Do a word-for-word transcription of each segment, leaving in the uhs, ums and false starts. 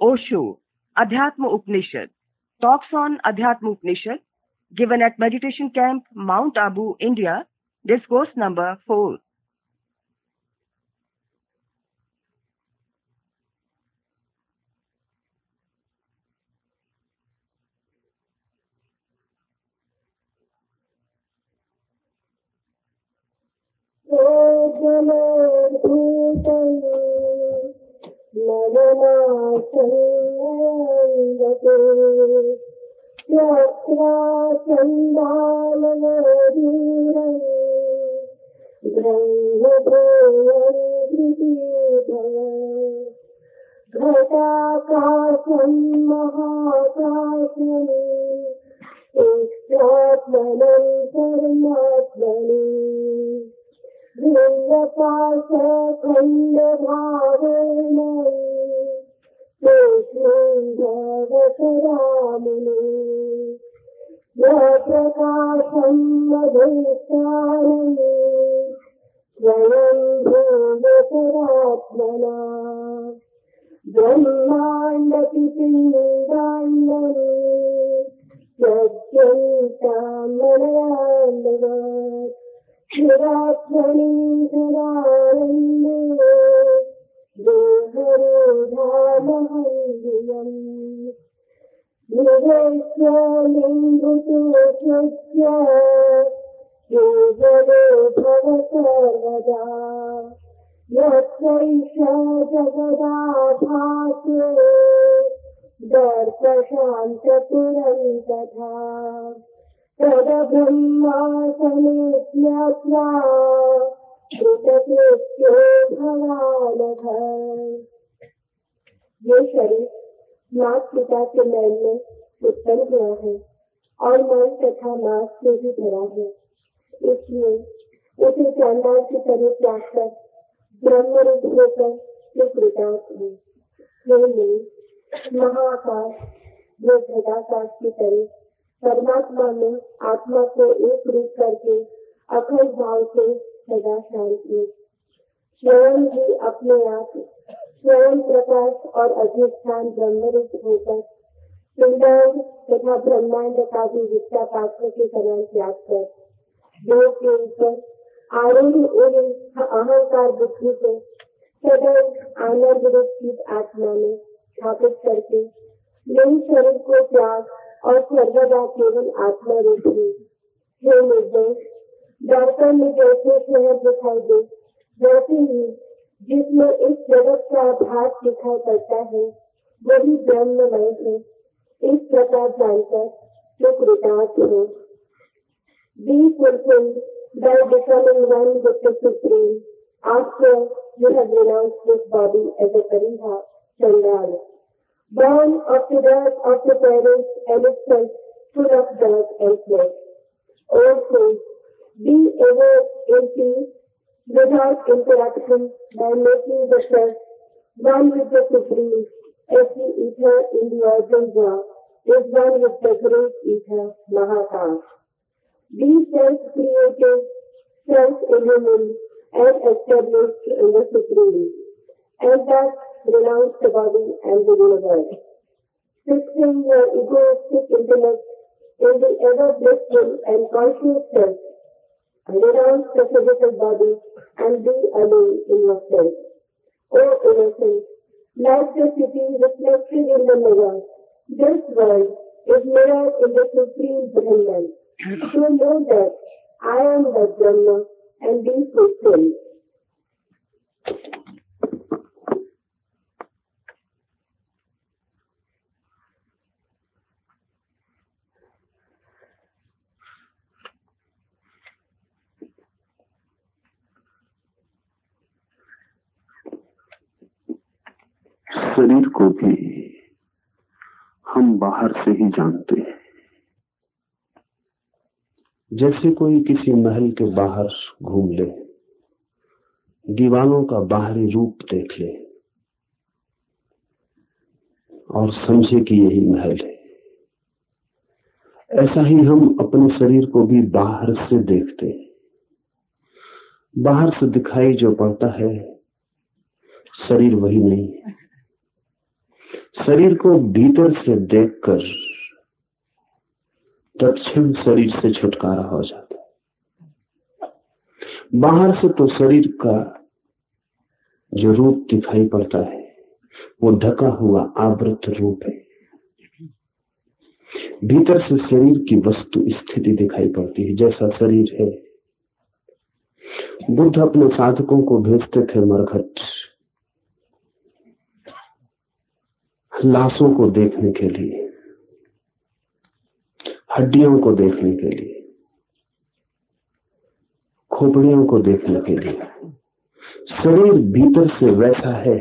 Osho, Adhyatma Upanishad, talks on Adhyatma Upanishad, given at Meditation Camp, Mount Abu, India, discourse number four. घटाकाशं महाकाशं ईश्वरत्मनं परमात्मनि भिन्नपाशखण्डभावेन कृष्णं प्रकाशं मधुष्ठानं स्वयं भूयतरात्मना ब्रह्माण्डपिण्डाण्डं सत्यन्तामलयाण्डवत् चिरात्मनि धरारण्ये देहरोधामहं निवेश्यलिङ्गुतोषस्य केवलो भव सर्वदा यत्रैष जगदाभासो दर्पशान्तपुरं तथा तद्ब्रह्मासने ज्ञात्वा कृतकृत्यो भवानघ। ये शरीर माता पिता के मैल में उत्पन्न हुआ है और मन तथा मांस में भी भरा है, इसलिए उसे चांडाल की तरह त्याग कर ब्रह्म रूप होकर जो कृतार्थ है। महाकाश जो घटाकाश की तरह परमात्मा में आत्मा को एक रूप करके अखंड भाव से सदा शांति स्वयं ही अपने आप स्वयं प्रकाश और अधिष्ठान ब्रह्म रूप होकर पिंडांड तथा ब्रह्मांड का भी विद्या पात्र के समान त्याग कर देव के ऊपर आरूढ़ उन अहंकार बुद्धि को सदैव आनंद रूप की आत्मा में स्थापित करके यही शरीर को त्याग और सर्वदा केवल आत्मा रूप है। हे निर्दोष, दर्पण में जैसे शहर दिखाई दे, वैसे ही जिसमें इस जगत का भाग दिखाई पड़ता है वही ब्रह्ममय है। इस प्रकार जानकर जो कृतार्थ हो। Be fulfilled by becoming one with the Supreme after you have renounced this body as a Kariha Chandal, born of the dirt of the parents and itself full of dirt and flesh. Also, be ever in peace without interruption by making the self one with the Supreme, as the ether in the organ jar is one with the great ether Mahakash. Be self-created, self-illumined, and established in the Supreme, and thus renounce the body and the universe. Fixing your egoistic intellect in the ever-blissful and conscious self, renounce the physical body and be alone in yourself. O innocent, like the city reflected in the mirror, this world is mirrored in the Supreme Brahman. So know that I am the Brahma and be fulfilled. शरीर को भी हम बाहर से ही जानते हैं। जैसे कोई किसी महल के बाहर घूम ले, दीवारों का बाहरी रूप देख ले और समझे कि यही महल है, ऐसा ही हम अपने शरीर को भी बाहर से देखते हैं। बाहर से दिखाई जो पड़ता है शरीर वही नहीं है। शरीर को भीतर से देखकर तत्क्षण शरीर से छुटकारा हो जाता है। बाहर से तो शरीर का जो रूप दिखाई पड़ता है वो ढका हुआ आवृत रूप है। भीतर से शरीर की वस्तु स्थिति दिखाई पड़ती है, जैसा शरीर है। बुद्ध अपने साधकों को भेजते थे मरघट, लाशों को देखने के लिए, हड्डियों को देखने के लिए, खोपड़ियों को देखने के लिए। शरीर भीतर से वैसा है,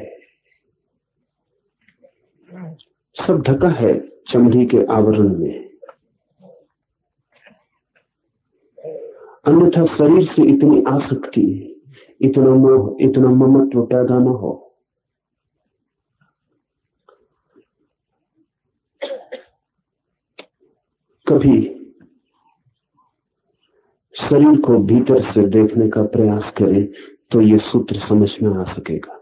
सब ढका है चमड़ी के आवरण में। अन्यथा शरीर से इतनी आसक्ति, इतना मोह, इतना ममत्व पैदा न हो। कभी शरीर को भीतर से देखने का प्रयास करें तो ये सूत्र समझ में आ सकेगा।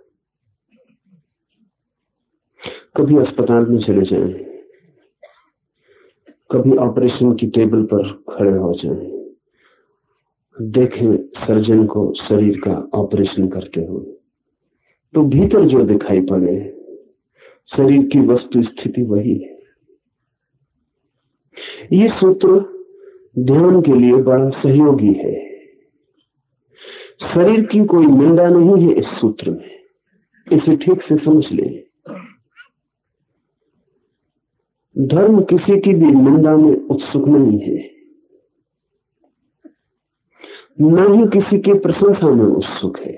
कभी अस्पताल में चले जाएं, कभी ऑपरेशन की टेबल पर खड़े हो जाएं, देखें सर्जन को शरीर का ऑपरेशन करते हुए, तो भीतर जो दिखाई पड़े शरीर की वस्तु स्थिति वही है। ये सूत्र ध्यान के लिए बड़ा सहयोगी है। शरीर की कोई निंदा नहीं है इस सूत्र में, इसे ठीक से समझ लें। धर्म किसी की भी निंदा में उत्सुक नहीं है, न ही किसी की प्रशंसा में उत्सुक है।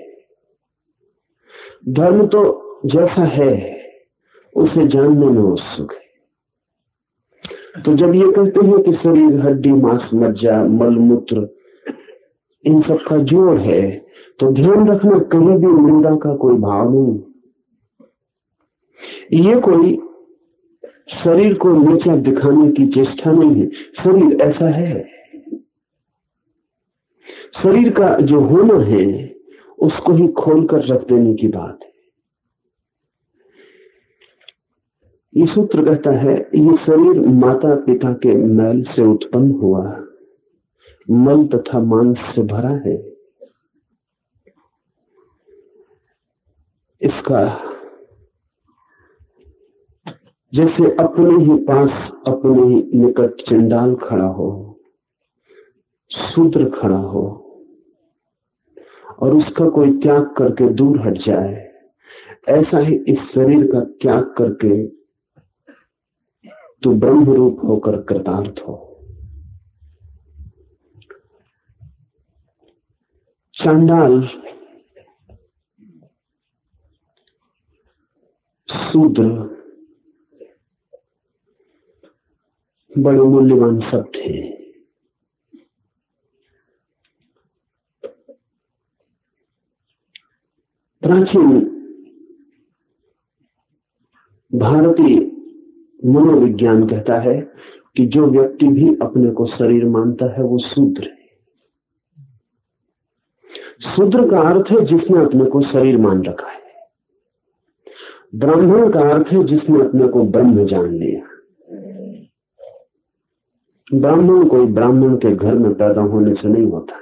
धर्म तो जैसा है उसे जानने में उत्सुक है। तो जब ये कहते हैं कि शरीर हड्डी, मांस, मज्जा, मल मूत्र इन सब का जोड़ है, तो ध्यान रखना कहीं भी निंदा का कोई भाव नहीं। ये कोई शरीर को नीचा दिखाने की चेष्टा नहीं है। शरीर ऐसा है, शरीर का जो होना है उसको ही खोल कर रख देने की बात है। ये सूत्र कहता है ये शरीर माता पिता के मैल से उत्पन्न हुआ, मल तथा मांस से भरा है। इसका जैसे अपने ही पास, अपने ही निकट चंडाल खड़ा हो, शूद्र खड़ा हो और उसका कोई त्याग करके दूर हट जाए, ऐसा ही इस शरीर का त्याग करके तो ब्रह्म रूप होकर कृतार्थ हो। चांडाल, शूद्र बड़े मूल्यवान शब्द हैं। प्राचीन भारतीय मनोविज्ञान कहता है कि जो व्यक्ति भी अपने को शरीर मानता है वो शूद्र है। शूद्र का अर्थ है जिसने अपने को शरीर मान रखा है। ब्राह्मण का अर्थ है जिसने अपने को ब्रह्म जान लिया। ब्राह्मण कोई ब्राह्मण के घर में पैदा होने से नहीं होता,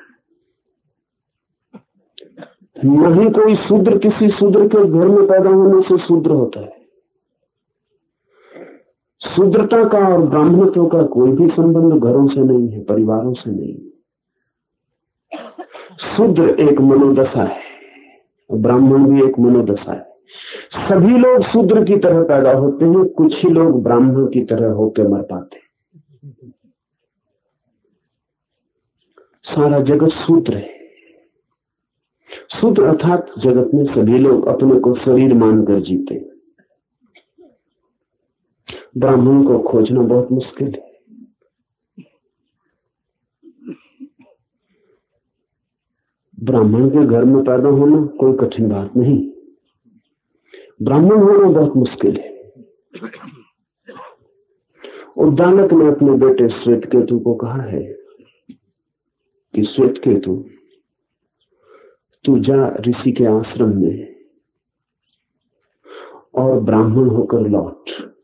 न ही कोई शूद्र किसी शूद्र के घर में पैदा होने से शूद्र होता है। शूद्रता का और ब्राह्मणत्व का कोई भी संबंध घरों से नहीं है, परिवारों से नहीं। शूद्र एक मनोदशा है, ब्राह्मण भी एक मनोदशा है। सभी लोग शूद्र की तरह पैदा होते हैं, कुछ ही लोग ब्राह्मण की तरह होकर मर पाते हैं। सारा जगत शूद्र है। शूद्र अर्थात जगत में सभी लोग अपने को शरीर मानकर जीते हैं। ब्राह्मण को खोजना बहुत मुश्किल है। ब्राह्मण के घर में पैदा होना कोई कठिन बात नहीं, ब्राह्मण होना बहुत मुश्किल है। उद्दालक ने अपने बेटे श्वेतकेतु को कहा है कि श्वेतकेतु तू जा ऋषि के आश्रम में और ब्राह्मण होकर लौट।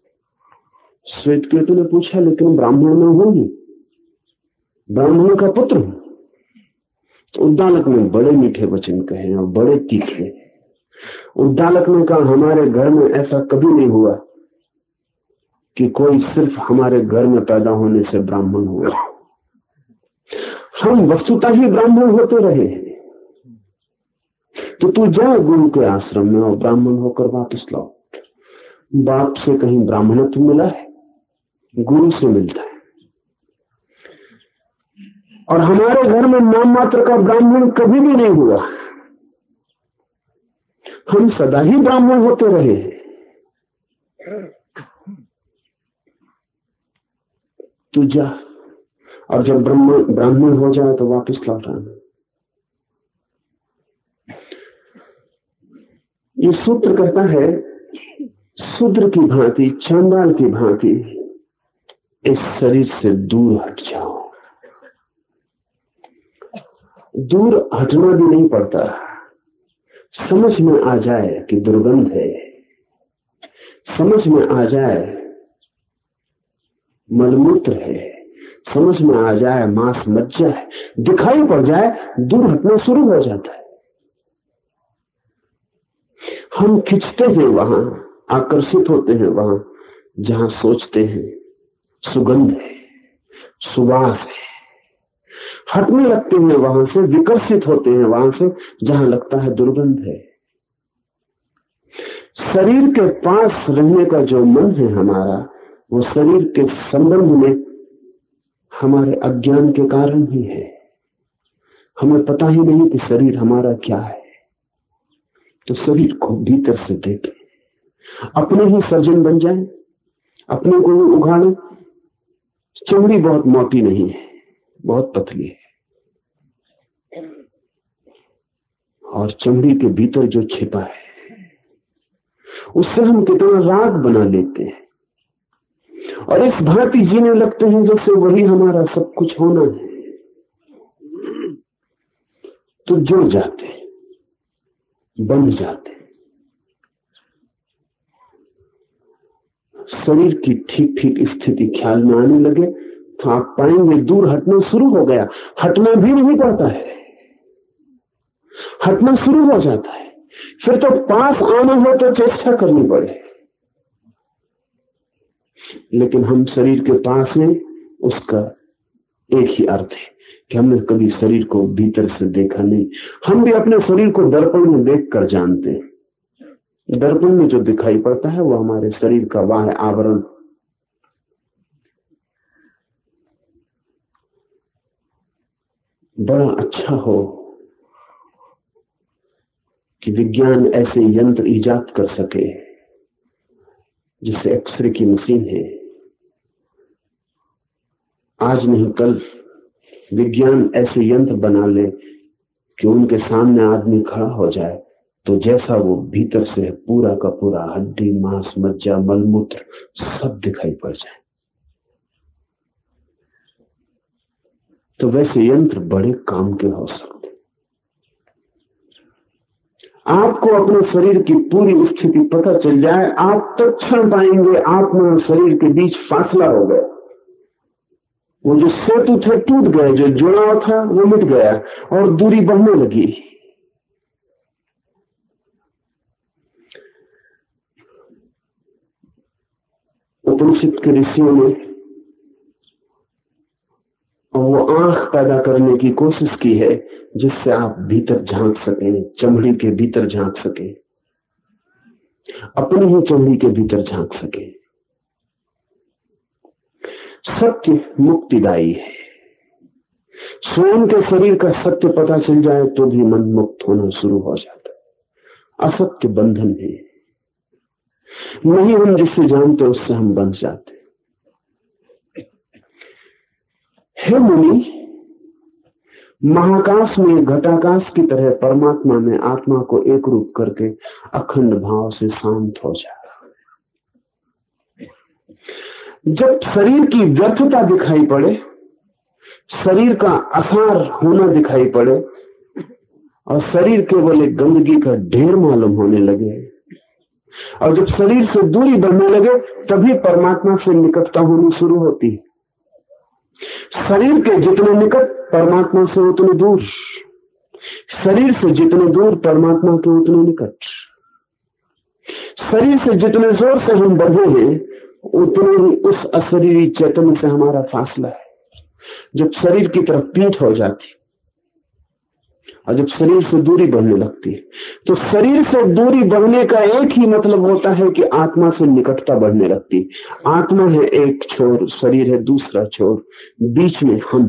श्वेतकेतु ने पूछा, लेकिन ब्राह्मण में होंगी, ब्राह्मण का पुत्र। तो उद्दालक ने बड़े मीठे वचन कहे और बड़े तीखे। उद्दालक ने कहा, हमारे घर में ऐसा कभी नहीं हुआ कि कोई सिर्फ हमारे घर में पैदा होने से ब्राह्मण हुआ। हम वस्तुतः ही ब्राह्मण होते रहे। तो तू जा गुरु के आश्रम में और ब्राह्मण होकर वापस लौट। बाप से कहीं ब्राह्मणत्व मिला है? गुरु से मिलता है। और हमारे घर में नाम मात्र का ब्राह्मण कभी भी नहीं हुआ। हम सदा ही ब्राह्मण होते रहे। तू जा, और जब ब्राह्मण ब्राह्मण हो जाए तो वापस लौट आना। ये सूत्र कहता है, शूद्र की भांति, चांडाल की भांति इस शरीर से दूर हट जाओ। दूर हटना भी नहीं पड़ता, समझ में आ जाए कि दुर्गंध है, समझ में आ जाए मलमूत्र है, समझ में आ जाए मांस मज्जा है, दिखाई पड़ जाए, दूर हटना शुरू हो जाता है। हम खिंचते हैं वहां, आकर्षित होते हैं वहां जहां सोचते हैं सुगंध है, सुवास है। हटने लगते हैं वहां से, विकर्षित होते हैं वहां से जहां लगता है दुर्गंध है। शरीर के पास रहने का जो मन है हमारा, वो शरीर के संबंध में हमारे अज्ञान के कारण ही है। हमें पता ही नहीं कि शरीर हमारा क्या है। तो शरीर को भीतर से देखें, अपने ही सर्जन बन जाएं, अपने को ही उगाड़ें। चमड़ी बहुत मोटी नहीं है, बहुत पतली है, और चमड़ी के भीतर जो छिपा है उससे हम कितना राग बना लेते हैं, और इस भांति जीने लगते हैं जैसे वही हमारा सब कुछ होना है। तो जुड़ जाते, बन जाते। शरीर की ठीक ठीक स्थिति ख्याल में आने लगे तो आप पाएंगे दूर हटना शुरू हो गया। हटना भी नहीं पड़ता है, हटना शुरू हो जाता है। फिर तो पास आना हो तो चेष्टा करनी पड़े, लेकिन हम शरीर के पास हैं, उसका एक ही अर्थ है कि हमने कभी शरीर को भीतर से देखा नहीं। हम भी अपने शरीर को दर्पण में देख कर जानते हैं। दर्पण में जो दिखाई पड़ता है वो हमारे शरीर का बाह्य आवरण। बड़ा अच्छा हो कि विज्ञान ऐसे यंत्र इजाद कर सके, जिसे एक्सरे की मशीन है। आज नहीं कल विज्ञान ऐसे यंत्र बना ले कि उनके सामने आदमी खड़ा हो जाए तो जैसा वो भीतर से पूरा का पूरा हड्डी, मांस, मज्जा, मलमूत्र सब दिखाई पड़ जाए। तो वैसे यंत्र बड़े काम के हो सकते। आपको अपने शरीर की पूरी स्थिति पता चल जाए, आप तत्क्षण पाएंगे आत्मा और शरीर के बीच फासला हो गया। वो जो सेतु थे टूट गए, जो जुड़ाव था वो मिट गया और दूरी बढ़ने लगी। उपनिषद के ऋषियों ने वो आंख पैदा करने की कोशिश की है जिससे आप भीतर झांक सकें, चमड़ी के भीतर झांक सकें, अपनी ही चमड़ी के भीतर झांक सकें। सत्य मुक्तिदायी है। स्वयं के शरीर का सत्य पता चल जाए तो भी मन मुक्त होना शुरू हो जाता है। असत्य बंधन है, नहीं हम जिससे जानते उससे हम बंध जाते। हे मुनि, महाकाश में घटाकाश की तरह परमात्मा में आत्मा को एक रूप करके अखंड भाव से शांत हो जा। जब शरीर की व्यर्थता दिखाई पड़े, शरीर का असार होना दिखाई पड़े और शरीर केवल एक गंदगी का ढेर मालूम होने लगे, और जब शरीर से दूरी बढ़ने लगे तभी परमात्मा से निकटता होनी शुरू होती है। शरीर के जितने निकट परमात्मा से उतने दूर, शरीर से जितने दूर परमात्मा के उतने निकट। शरीर से जितने जोर से हम बढ़े हैं उतने ही उस अशरीरी चैतन्य से हमारा फासला है। जब शरीर की तरफ पीठ हो जाती और जब शरीर से दूरी बढ़ने लगती है, तो शरीर से दूरी बढ़ने का एक ही मतलब होता है कि आत्मा से निकटता बढ़ने लगती है। आत्मा है एक छोर, शरीर है दूसरा छोर, बीच में हम।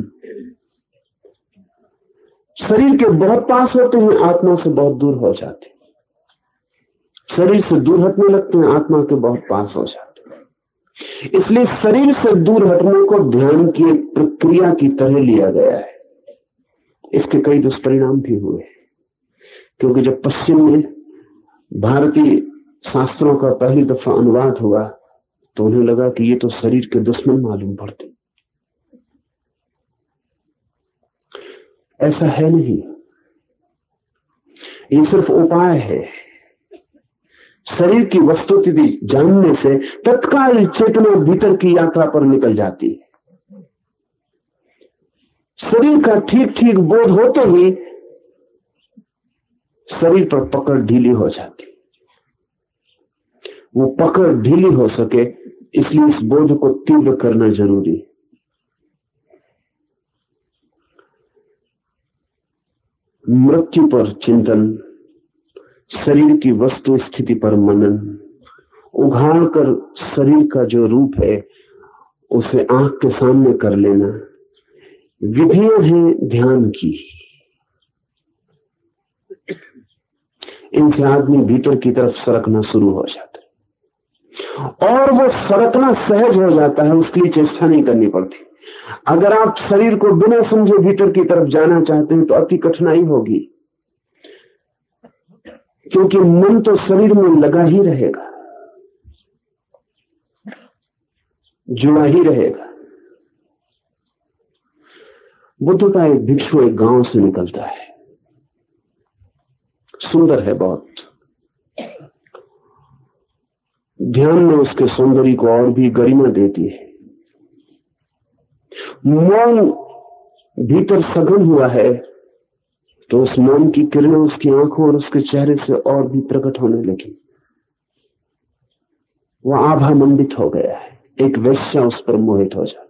शरीर के बहुत पास होते हैं, आत्मा से बहुत दूर हो जाते हैं। शरीर से दूर हटने लगते हैं, आत्मा के बहुत पास हो जाते हैं। इसलिए शरीर से दूर हटने को ध्यान की एक प्रक्रिया की तरह लिया गया है। इसके कई दुष्परिणाम भी हुए, क्योंकि जब पश्चिम में भारतीय शास्त्रों का पहली दफा अनुवाद हुआ तो उन्हें लगा कि ये तो शरीर के दुश्मन मालूम पड़ते। ऐसा है नहीं, ये सिर्फ उपाय है। शरीर की वस्तुस्थिति जानने से तत्काल चेतना भीतर की यात्रा पर निकल जाती है। शरीर का ठीक ठीक बोध होते ही शरीर पर पकड़ ढीली हो जाती। वो पकड़ ढीली हो सके इसलिए इस बोध को तीव्र करना जरूरी है। मृत्यु पर चिंतन, शरीर की वस्तु स्थिति पर मनन, उघाड़ कर शरीर का जो रूप है उसे आंख के सामने कर लेना, विधियां हैं ध्यान की। इनसे आदमी भीतर की तरफ सरकना शुरू हो जाता है और वो सरकना सहज हो जाता है, उसके लिए चेष्टा नहीं करनी पड़ती। अगर आप शरीर को बिना समझे भीतर की तरफ जाना चाहते हैं तो अति कठिनाई होगी, क्योंकि मन तो शरीर में लगा ही रहेगा, जुड़ा ही रहेगा। बुद्ध का एक भिक्षु एक गांव से निकलता है, सुंदर है बहुत। ध्यान में उसके सौंदर्य को और भी गरिमा देती है। मौन भीतर सघन हुआ है तो उस मौन की किरणें उसकी आंखों और उसके चेहरे से और भी प्रकट होने लगी। वह आभा मंडित हो गया है, एक वेश्या उस पर मोहित हो जाती।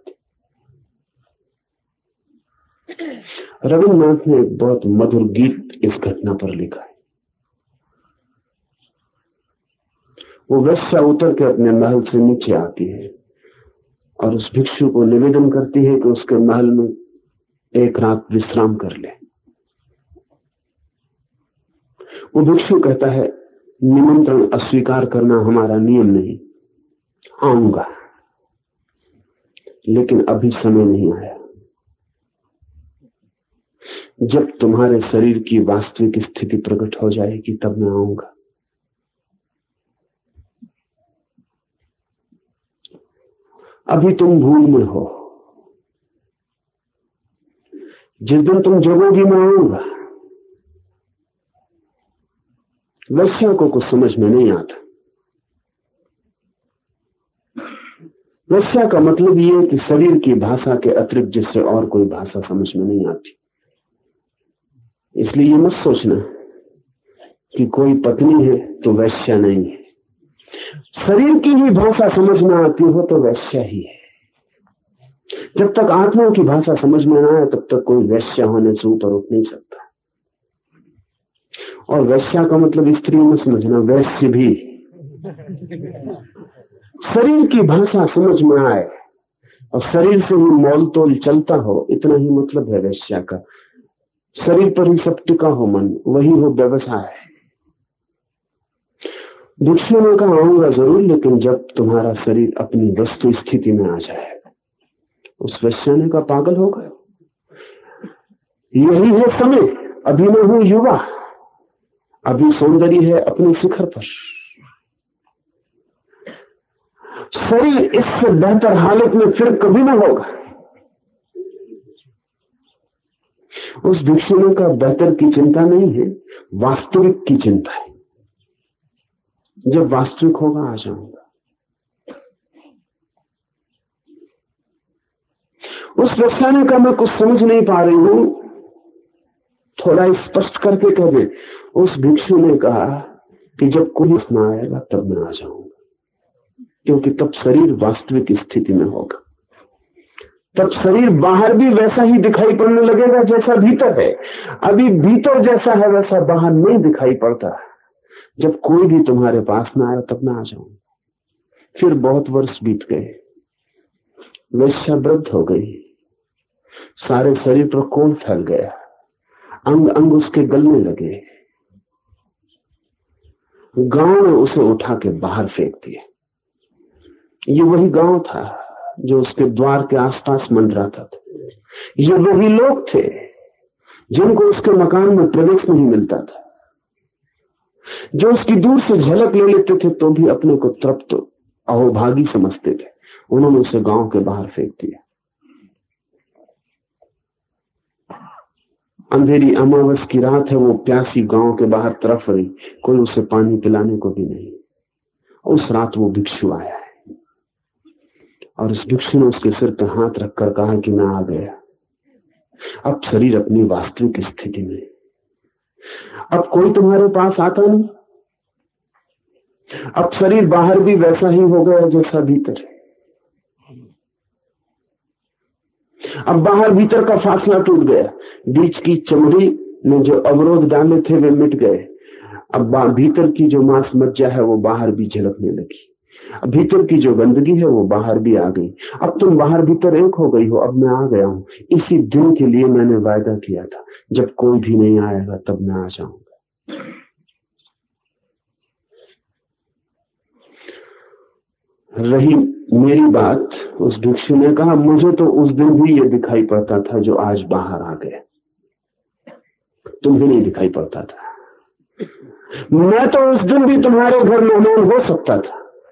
रविन्द्रनाथ ने एक बहुत मधुर गीत इस घटना पर लिखा है। वो वेश्या उतर के अपने महल से नीचे आती है और उस भिक्षु को निवेदन करती है कि उसके महल में एक रात विश्राम कर ले। वो भिक्षु कहता है, निमंत्रण अस्वीकार करना हमारा नियम नहीं, आऊंगा, लेकिन अभी समय नहीं आया। जब तुम्हारे शरीर की वास्तविक स्थिति प्रकट हो जाएगी तब मैं आऊंगा। अभी तुम भूल में हो, जिस दिन तुम जगोगी मैं आऊंगा। वैश्या को कुछ समझ में नहीं आता। वैश्या का मतलब ये है कि शरीर की भाषा के अतिरिक्त जिससे और कोई भाषा समझ में नहीं आती। इसलिए ये मत सोचना कि कोई पत्नी है तो वैश्या नहीं है। शरीर की ही भाषा समझ में आती हो तो वैश्या ही है। जब तक आत्मा की भाषा समझ में ना आए तब तक कोई वैश्या होने से ऊपर उठ नहीं सकता। और वैश्या का मतलब स्त्री में समझना, वैश्य भी। शरीर की भाषा समझ में आए और शरीर से ही मोल तोल चलता हो, इतना ही मतलब है वैश्या का। शरीर पर ही सब टिका हो मन, वही हो व्यवसाय। भिक्षु ने कहा, आऊंगा जरूर, लेकिन जब तुम्हारा शरीर अपनी वस्तु स्थिति में आ जाए। उस वैश्या ने कहा, पागल हो गए, यही है समय, अभी मैं हूं युवा, अभी सौंदर्य है अपने शिखर पर। शरीर इससे बेहतर हालत में फिर कभी ना होगा। उस भिक्षु ने कहा, बेहतर की चिंता नहीं है, वास्तविक की चिंता है। जब वास्तविक होगा आ जाऊंगा। उस व्यक्ति का मैं कुछ समझ नहीं पा रही हूं, थोड़ा स्पष्ट करके कह दे। उस भिक्षु ने कहा कि जब कोई ना आएगा तब मैं आ जाऊंगा, क्योंकि तब शरीर वास्तविक स्थिति में होगा। तब शरीर बाहर भी वैसा ही दिखाई पड़ने लगेगा जैसा भीतर है। अभी भीतर जैसा है वैसा बाहर नहीं दिखाई पड़ता। जब कोई भी तुम्हारे पास ना आया तब मैं आ जाऊंगा। फिर बहुत वर्ष बीत गए, वेश्या वृद्ध हो गई, सारे शरीर पर कोढ़ फैल गया, अंग अंग उसके गलने लगे। गांव ने उसे उठा के बाहर फेंक दिया। ये वही गांव था जो उसके द्वार के आसपास मंडराता था। ये वही लोग थे जिनको उसके मकान में प्रवेश नहीं मिलता था, जो उसकी दूर से झलक ले लेते थे तो भी अपने को तृप्त अहोभागी समझते थे। उन्होंने उसे गांव के बाहर फेंक दिया। अंधेरी अमावस की रात है, वो प्यासी गांव के बाहर तरफ रही, कोई उसे पानी पिलाने को भी नहीं। उस रात वो भिक्षु आया है और उस भिक्षु ने उसके सिर पर हाथ रखकर कहा कि मैं आ गया। अब शरीर अपनी वास्तविक स्थिति में, अब कोई तुम्हारे पास आता नहीं। अब शरीर बाहर भी वैसा ही हो गया जैसा भीतर है। अब बाहर भीतर का फासला टूट गया। बीच की चमड़ी ने जो अवरोध डाले थे वे मिट गए। अब भीतर की जो मांस मज्जा है वो बाहर भी झलकने लगी। अब भीतर की जो गंदगी है वो बाहर भी आ गई। अब तुम बाहर भीतर एक हो गई हो। अब मैं आ गया हूं। इसी दिन के लिए मैंने वायदा किया था, जब कोई भी नहीं आएगा तब मैं आ जाऊंगा। रही मेरी बात, उस भिक्षु ने कहा, मुझे तो उस दिन भी ये दिखाई पड़ता था जो आज बाहर आ गया, तुम्हें नहीं दिखाई पड़ता था। मैं तो उस दिन भी तुम्हारे घर मेहमान हो सकता था,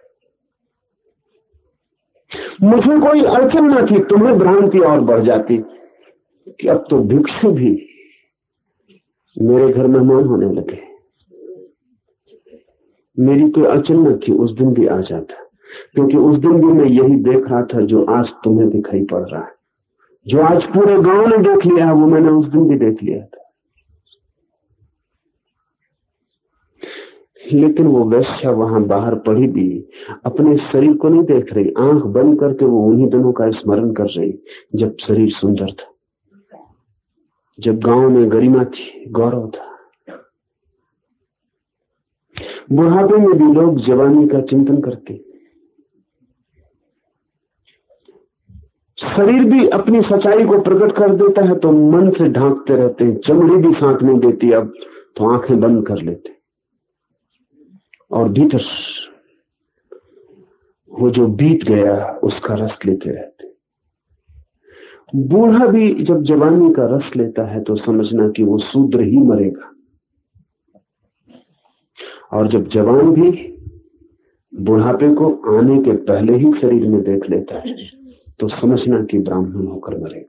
मुझे कोई अड़चन न थी। तुम्हें भ्रांति और बढ़ जाती कि अब तो भिक्षु भी मेरे घर मेहमान होने लगे। मेरी कोई अड़चन न थी, उस दिन भी आ जाता, क्योंकि उस दिन भी मैं यही देख रहा था जो आज तुम्हें दिखाई पड़ रहा है। जो आज पूरे गांव ने देख लिया है वो मैंने उस दिन भी देख लिया था। लेकिन वो वेश्या वहां बाहर पड़ी भी अपने शरीर को नहीं देख रही। आंख बंद करके वो उन्हीं दिनों का स्मरण कर रही जब शरीर सुंदर था, जब गांव में गरिमा थी, गौरव था। बुढ़ापे में भी लोग जवानी का चिंतन करते। शरीर भी अपनी सच्चाई को प्रकट कर देता है तो मन से ढांकते रहते हैं। चमड़ी भी साथ नहीं देती अब तो आंखें बंद कर लेते और भीतर वो जो बीत गया उसका रस लेते रहते। बूढ़ा भी जब जवानी का रस लेता है तो समझना कि वो शूद्र ही मरेगा, और जब जवान भी बुढ़ापे को आने के पहले ही शरीर में देख लेता है तो समझना कि ब्राह्मण होकर मरेगा।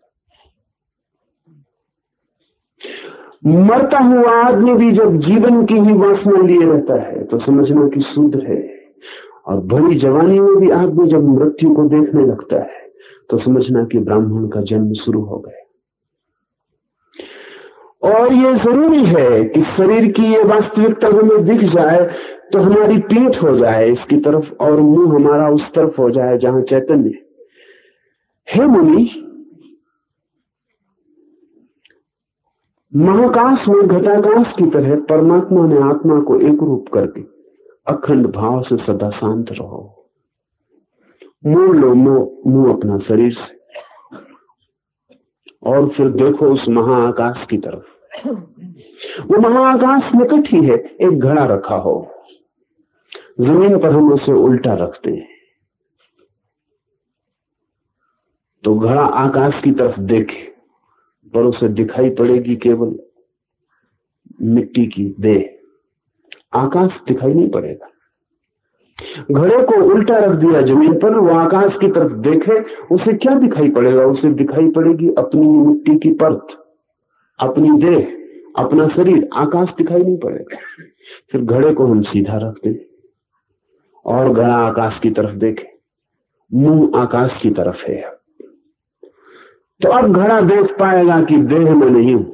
मरता हुआ आदमी भी जब जीवन की ही वासना लिए रहता है तो समझना कि शूद्र है, और भली जवानी में भी आदमी जब मृत्यु को देखने लगता है तो समझना कि ब्राह्मण का जन्म शुरू हो गया। और ये जरूरी है कि शरीर की ये वास्तविकता हमें दिख जाए तो हमारी पीठ हो जाए इसकी तरफ और मुंह हमारा उस तरफ हो जाए जहां चैतन्य। हे मुनि, महाकाश में घटाकाश की तरह परमात्मा ने आत्मा को एक रूप करके अखंड भाव से सदा शांत रहो। मोड़ लो मुंह अपना शरीर से और फिर देखो उस महाआकाश की तरफ। वो महाआकाश निकट ही है। एक घड़ा रखा हो, जमीन पर हम उसे उल्टा रखते हैं तो घड़ा आकाश की तरफ देखे पर उसे दिखाई पड़ेगी केवल मिट्टी की देह, आकाश दिखाई नहीं पड़ेगा। घड़े को उल्टा रख दिया जमीन पर, वो आकाश की तरफ देखे उसे क्या दिखाई पड़ेगा? उसे दिखाई पड़ेगी अपनी मिट्टी की परत, अपनी देह, अपना शरीर। आकाश दिखाई नहीं पड़ेगा। फिर घड़े को हम सीधा रख दें और घड़ा आकाश की तरफ देखे, मुंह आकाश की तरफ है, तो अब घड़ा देख पाएगा कि देह में नहीं हूं,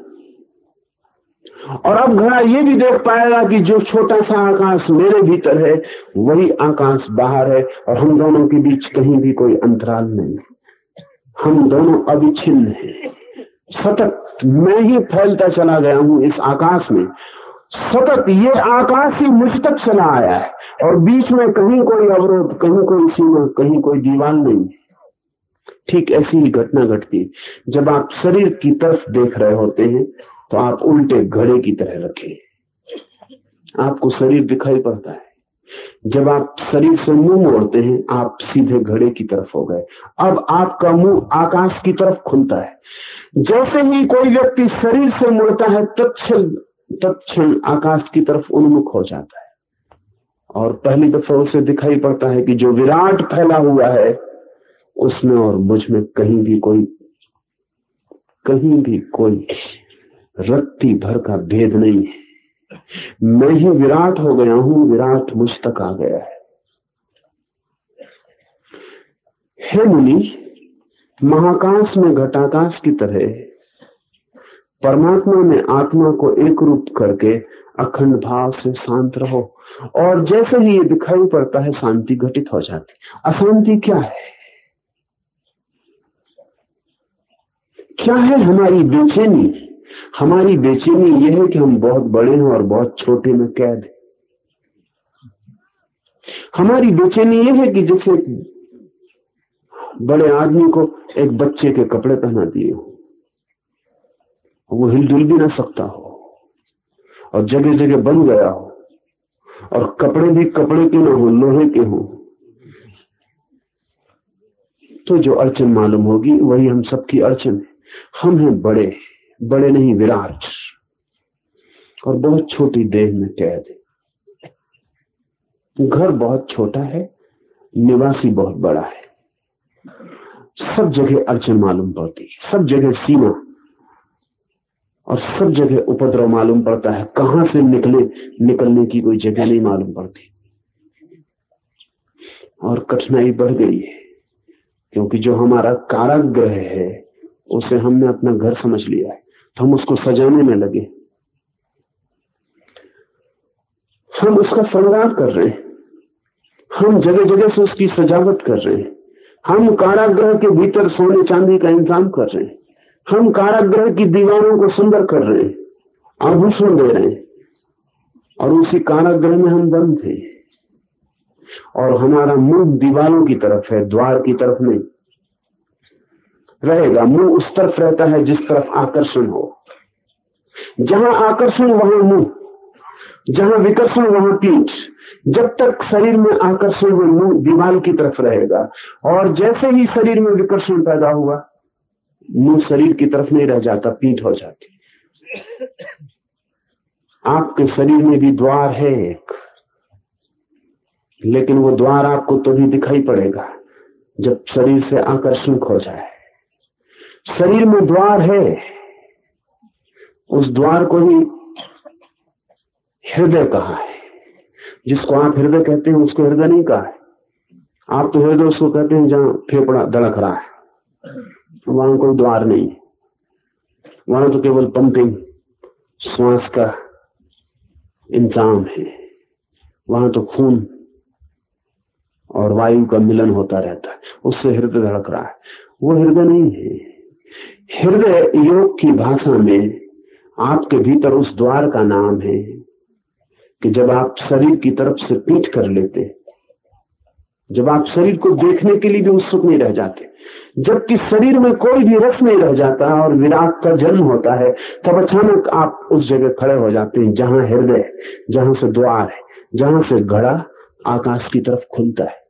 और अब घड़ा ये भी देख पाएगा कि जो छोटा सा आकाश मेरे भीतर है वही आकाश बाहर है, और हम दोनों के बीच कहीं भी कोई अंतराल नहीं, हम दोनों अविच्छिन्न हैं। सतत मैं ही फैलता चला गया हूं इस आकाश में, सतत ये आकाश ही मुझ तक चला आया है, और बीच में कहीं कोई अवरोध, कहीं कोई सीमा, कहीं कोई दीवार नहीं। ठीक ऐसी ही घटना घटती जब आप शरीर की तरफ देख रहे होते हैं, तो आप उल्टे घड़े की तरह रखें, आपको शरीर दिखाई पड़ता है। जब आप शरीर से मुंह मोड़ते हैं, आप सीधे घड़े की तरफ हो गए। अब आपका मुंह आकाश की तरफ खुलता है। जैसे ही कोई व्यक्ति शरीर से मुड़ता है, तत्क्षण तत्क्षण आकाश की तरफ उन्मुख हो जाता है, और पहली दफा उसे दिखाई पड़ता है कि जो विराट फैला हुआ है उसमें और मुझ में कहीं भी कोई कहीं भी कोई रत्ती भर का भेद नहीं है। मैं ही विराट हो गया हूं, विराट मुझ तक आ गया है। हे मुनि, महाकाश में घटाकाश की तरह परमात्मा में आत्मा को एक रूप करके अखंड भाव से शांत रहो, और जैसे ही ये दिखाई पड़ता है शांति घटित हो जाती। अशांति क्या है? क्या है हमारी बेचैनी? हमारी बेचैनी यह है कि हम बहुत बड़े हैं और बहुत छोटे में कैद हैं। हमारी बेचैनी यह है कि जैसे बड़े आदमी को एक बच्चे के कपड़े पहना दिए हो, वो हिलजुल भी ना सकता हो, और जगह जगह बन गया हो, और कपड़े भी कपड़े के ना हो, लोहे के हो, तो जो अड़चन मालूम होगी वही हम सबकी अड़चन है। हम हैं बड़े, बड़े नहीं विराट, और बहुत छोटी देह में कैद है। घर बहुत छोटा है, निवासी बहुत बड़ा है। सब जगह अड़चन मालूम पड़ती है, सब जगह सीमा, और सब जगह उपद्रव मालूम पड़ता है। कहां से निकले, निकलने की कोई जगह नहीं मालूम पड़ती, और कठिनाई बढ़ गई है, क्योंकि जो हमारा कारागृह है उसे हमने अपना घर समझ लिया है, तो हम उसको सजाने में लगे, हम उसका श्रृंगार कर रहे हैं, हम जगह जगह से उसकी सजावट कर रहे हैं, हम कारागृह के भीतर सोने चांदी का इंतजाम कर रहे हैं, हम कारागृह की दीवारों को सुंदर कर रहे हैं, आभूषण दे रहे हैं, और उसी कारागृह में हम बंद थे, और हमारा मुंह दीवारों की तरफ है, द्वार की तरफ नहीं रहेगा। मुंह उस तरफ रहता है जिस तरफ आकर्षण हो। जहां आकर्षण वहां मुंह, जहां विकर्षण वहां पीठ। जब तक शरीर में आकर्षण हो, मुंह दीवार की तरफ रहेगा, और जैसे ही शरीर में विकर्षण पैदा हुआ, मुंह शरीर की तरफ नहीं रह जाता, पीठ हो जाती। आपके शरीर में भी द्वार है एक, लेकिन वो द्वार आपको तभी दिखाई पड़ेगा जब शरीर से आकर्षण खो जाए। शरीर में द्वार है, उस द्वार को ही हृदय कहा है। जिसको आप हृदय कहते हैं उसको हृदय नहीं कहा है। आप तो हृदय उसको कहते हैं जहां फेफड़ा धड़क रहा है, वहां कोई द्वार नहीं, वहां तो केवल पंपिंग, श्वास का इंतजाम है, वहां तो खून और वायु का मिलन होता रहता है, उससे हृदय धड़क रहा है। वो हृदय नहीं है। हृदय योग की भाषा में आपके भीतर उस द्वार का नाम है कि जब आप शरीर की तरफ से पीठ कर लेते, जब आप शरीर को देखने के लिए भी उत्सुक नहीं रह जाते, जबकि शरीर में कोई भी रस नहीं रह जाता और विराट का जन्म होता है, तब अचानक आप उस जगह खड़े हो जाते हैं जहां हृदय, जहां से द्वार है, जहां से घड़ा आकाश की तरफ खुलता है।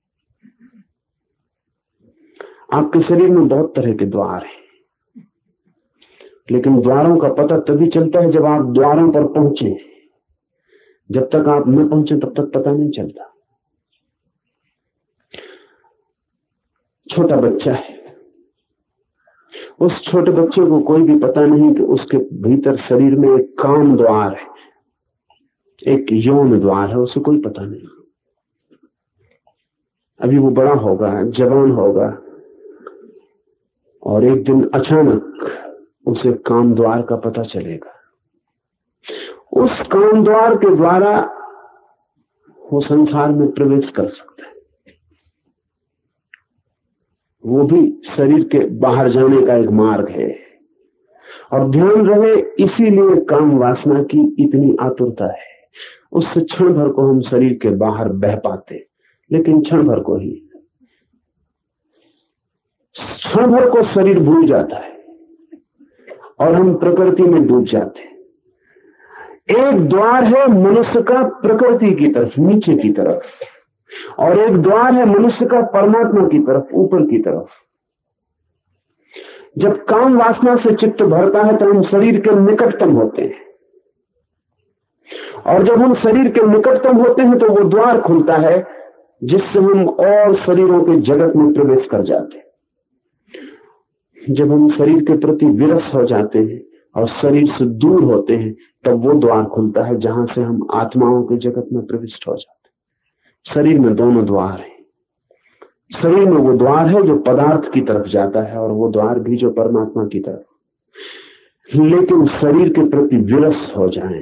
आपके शरीर में बहुत तरह के द्वार हैं, लेकिन द्वारों का पता तभी चलता है जब आप द्वारों पर पहुंचे। जब तक आप न पहुंचे तब तक पता नहीं चलता। छोटा बच्चा है, उस छोटे बच्चे को कोई भी पता नहीं कि उसके भीतर शरीर में एक काम द्वार है, एक यौन द्वार है, उसे कोई पता नहीं। अभी वो बड़ा होगा, जवान होगा, और एक दिन अचानक उसे काम द्वार का पता चलेगा। उस काम द्वार के द्वारा वो संसार में प्रवेश कर सकता है। वो भी शरीर के बाहर जाने का एक मार्ग है। और ध्यान रहे, इसीलिए काम वासना की इतनी आतुरता है। उससे क्षण भर को हम शरीर के बाहर बह पाते, लेकिन क्षण भर को ही, क्षण भर को शरीर भूल जाता है और हम प्रकृति में डूब जाते हैं। एक द्वार है मनुष्य का प्रकृति की तरफ, नीचे की तरफ, और एक द्वार है मनुष्य का परमात्मा की तरफ, ऊपर की तरफ। जब काम वासना से चित्त भरता है तो हम शरीर के निकटतम होते हैं, और जब हम शरीर के निकटतम होते हैं तो वो द्वार खुलता है जिससे हम और शरीरों के जगत में प्रवेश कर जाते हैं। जब हम शरीर के प्रति विरस हो जाते हैं और शरीर से दूर होते हैं, तब वो द्वार खुलता है जहां से हम आत्माओं के जगत में प्रविष्ट हो जाते हैं। शरीर में दोनों द्वार हैं। शरीर में वो द्वार है जो पदार्थ की तरफ जाता है, और वो द्वार भी जो परमात्मा की तरफ। लेकिन शरीर के प्रति विरस हो जाए,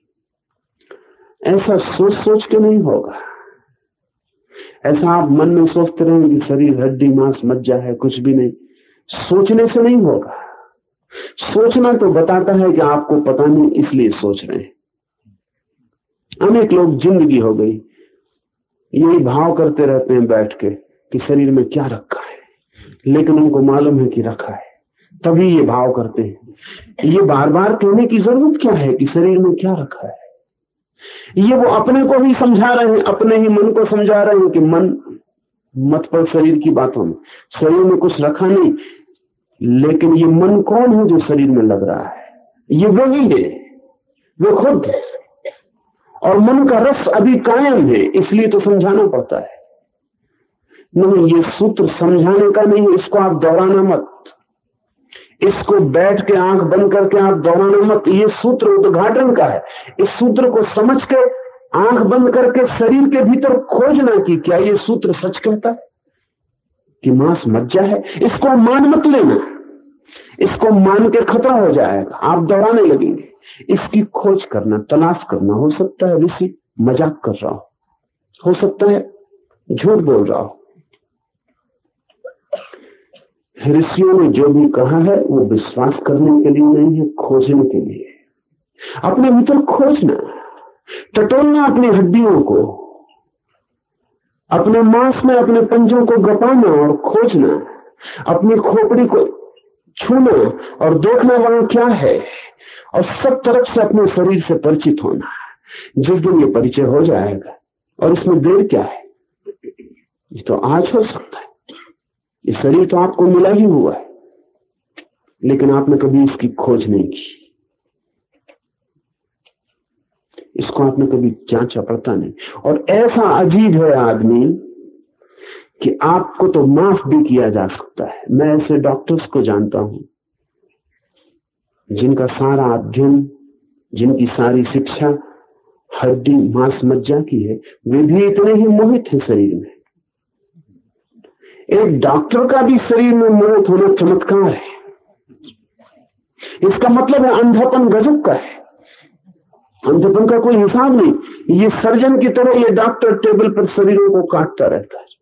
ऐसा सोच सोच के नहीं होगा। ऐसा आप मन में सोचते रहें कि शरीर हड्डी मांस मज्जा है, कुछ भी नहीं, सोचने से नहीं होगा। सोचना तो बताता है कि आपको पता नहीं, इसलिए सोच रहे हैं। अनेक लोग जिंदगी हो गई यही भाव करते रहते हैं बैठ के कि शरीर में क्या रखा है, लेकिन उनको मालूम है कि रखा है, तभी ये भाव करते हैं। ये बार बार कहने की जरूरत क्या है कि शरीर में क्या रखा है? ये वो अपने को ही समझा रहे हैं, अपने ही मन को समझा रहे हैं कि मन मत पर शरीर की बातों में, शरीर में कुछ रखा नहीं। लेकिन ये मन कौन है जो शरीर में लग रहा है? ये वही है, वो खुद है। और मन का रस अभी कायम है, इसलिए तो समझाना पड़ता है। नहीं, ये सूत्र समझाने का नहीं, इसको आप दोहराना मत। इसको बैठ के आंख बंद करके आप दोहराना मत। ये सूत्र उद्घाटन का है। इस सूत्र को समझ के आंख बंद करके शरीर के भीतर खोजना कि क्या ये सूत्र सच कहता है कि मांस मज्जा है। इसको मान मत लेना, इसको मान के खतरा हो जाएगा, आप दोहराने लगेंगे। इसकी खोज करना, तलाश करना। हो सकता है ऋषि मजाक कर रहा हो, हो सकता है झूठ बोल रहा हो। ऋषियों ने जो भी कहा है वो विश्वास करने के लिए नहीं है, खोजने के लिए। अपने भीतर खोजना, टटोलना अपनी हड्डियों को, अपने मांस में अपने पंजों को गपाना और खोजना, अपनी खोपड़ी को छूना और देखना वहां क्या है, और सब तरफ से अपने शरीर से परिचित होना। जिस दिन ये परिचय हो जाएगा, और इसमें देर क्या है, ये तो आज हो सकता है। ये शरीर तो आपको मिला ही हुआ है, लेकिन आपने कभी इसकी खोज नहीं की, इसको आपने कभी जांचा पड़ता नहीं। और ऐसा अजीब है आदमी कि आपको तो माफ भी किया जा सकता है। मैं ऐसे डॉक्टर्स को जानता हूं जिनका सारा अध्ययन, जिनकी सारी शिक्षा हड्डी मांस मज्जा की है, वे भी इतने ही मोहित हैं शरीर में। एक डॉक्टर का भी शरीर में मोहित होना चमत्कार है। इसका मतलब है अंधापन गजब का है। अंधापन का कोई हिसाब नहीं। ये सर्जन की तरह ये डॉक्टर टेबल पर शरीरों को काटता रहता है,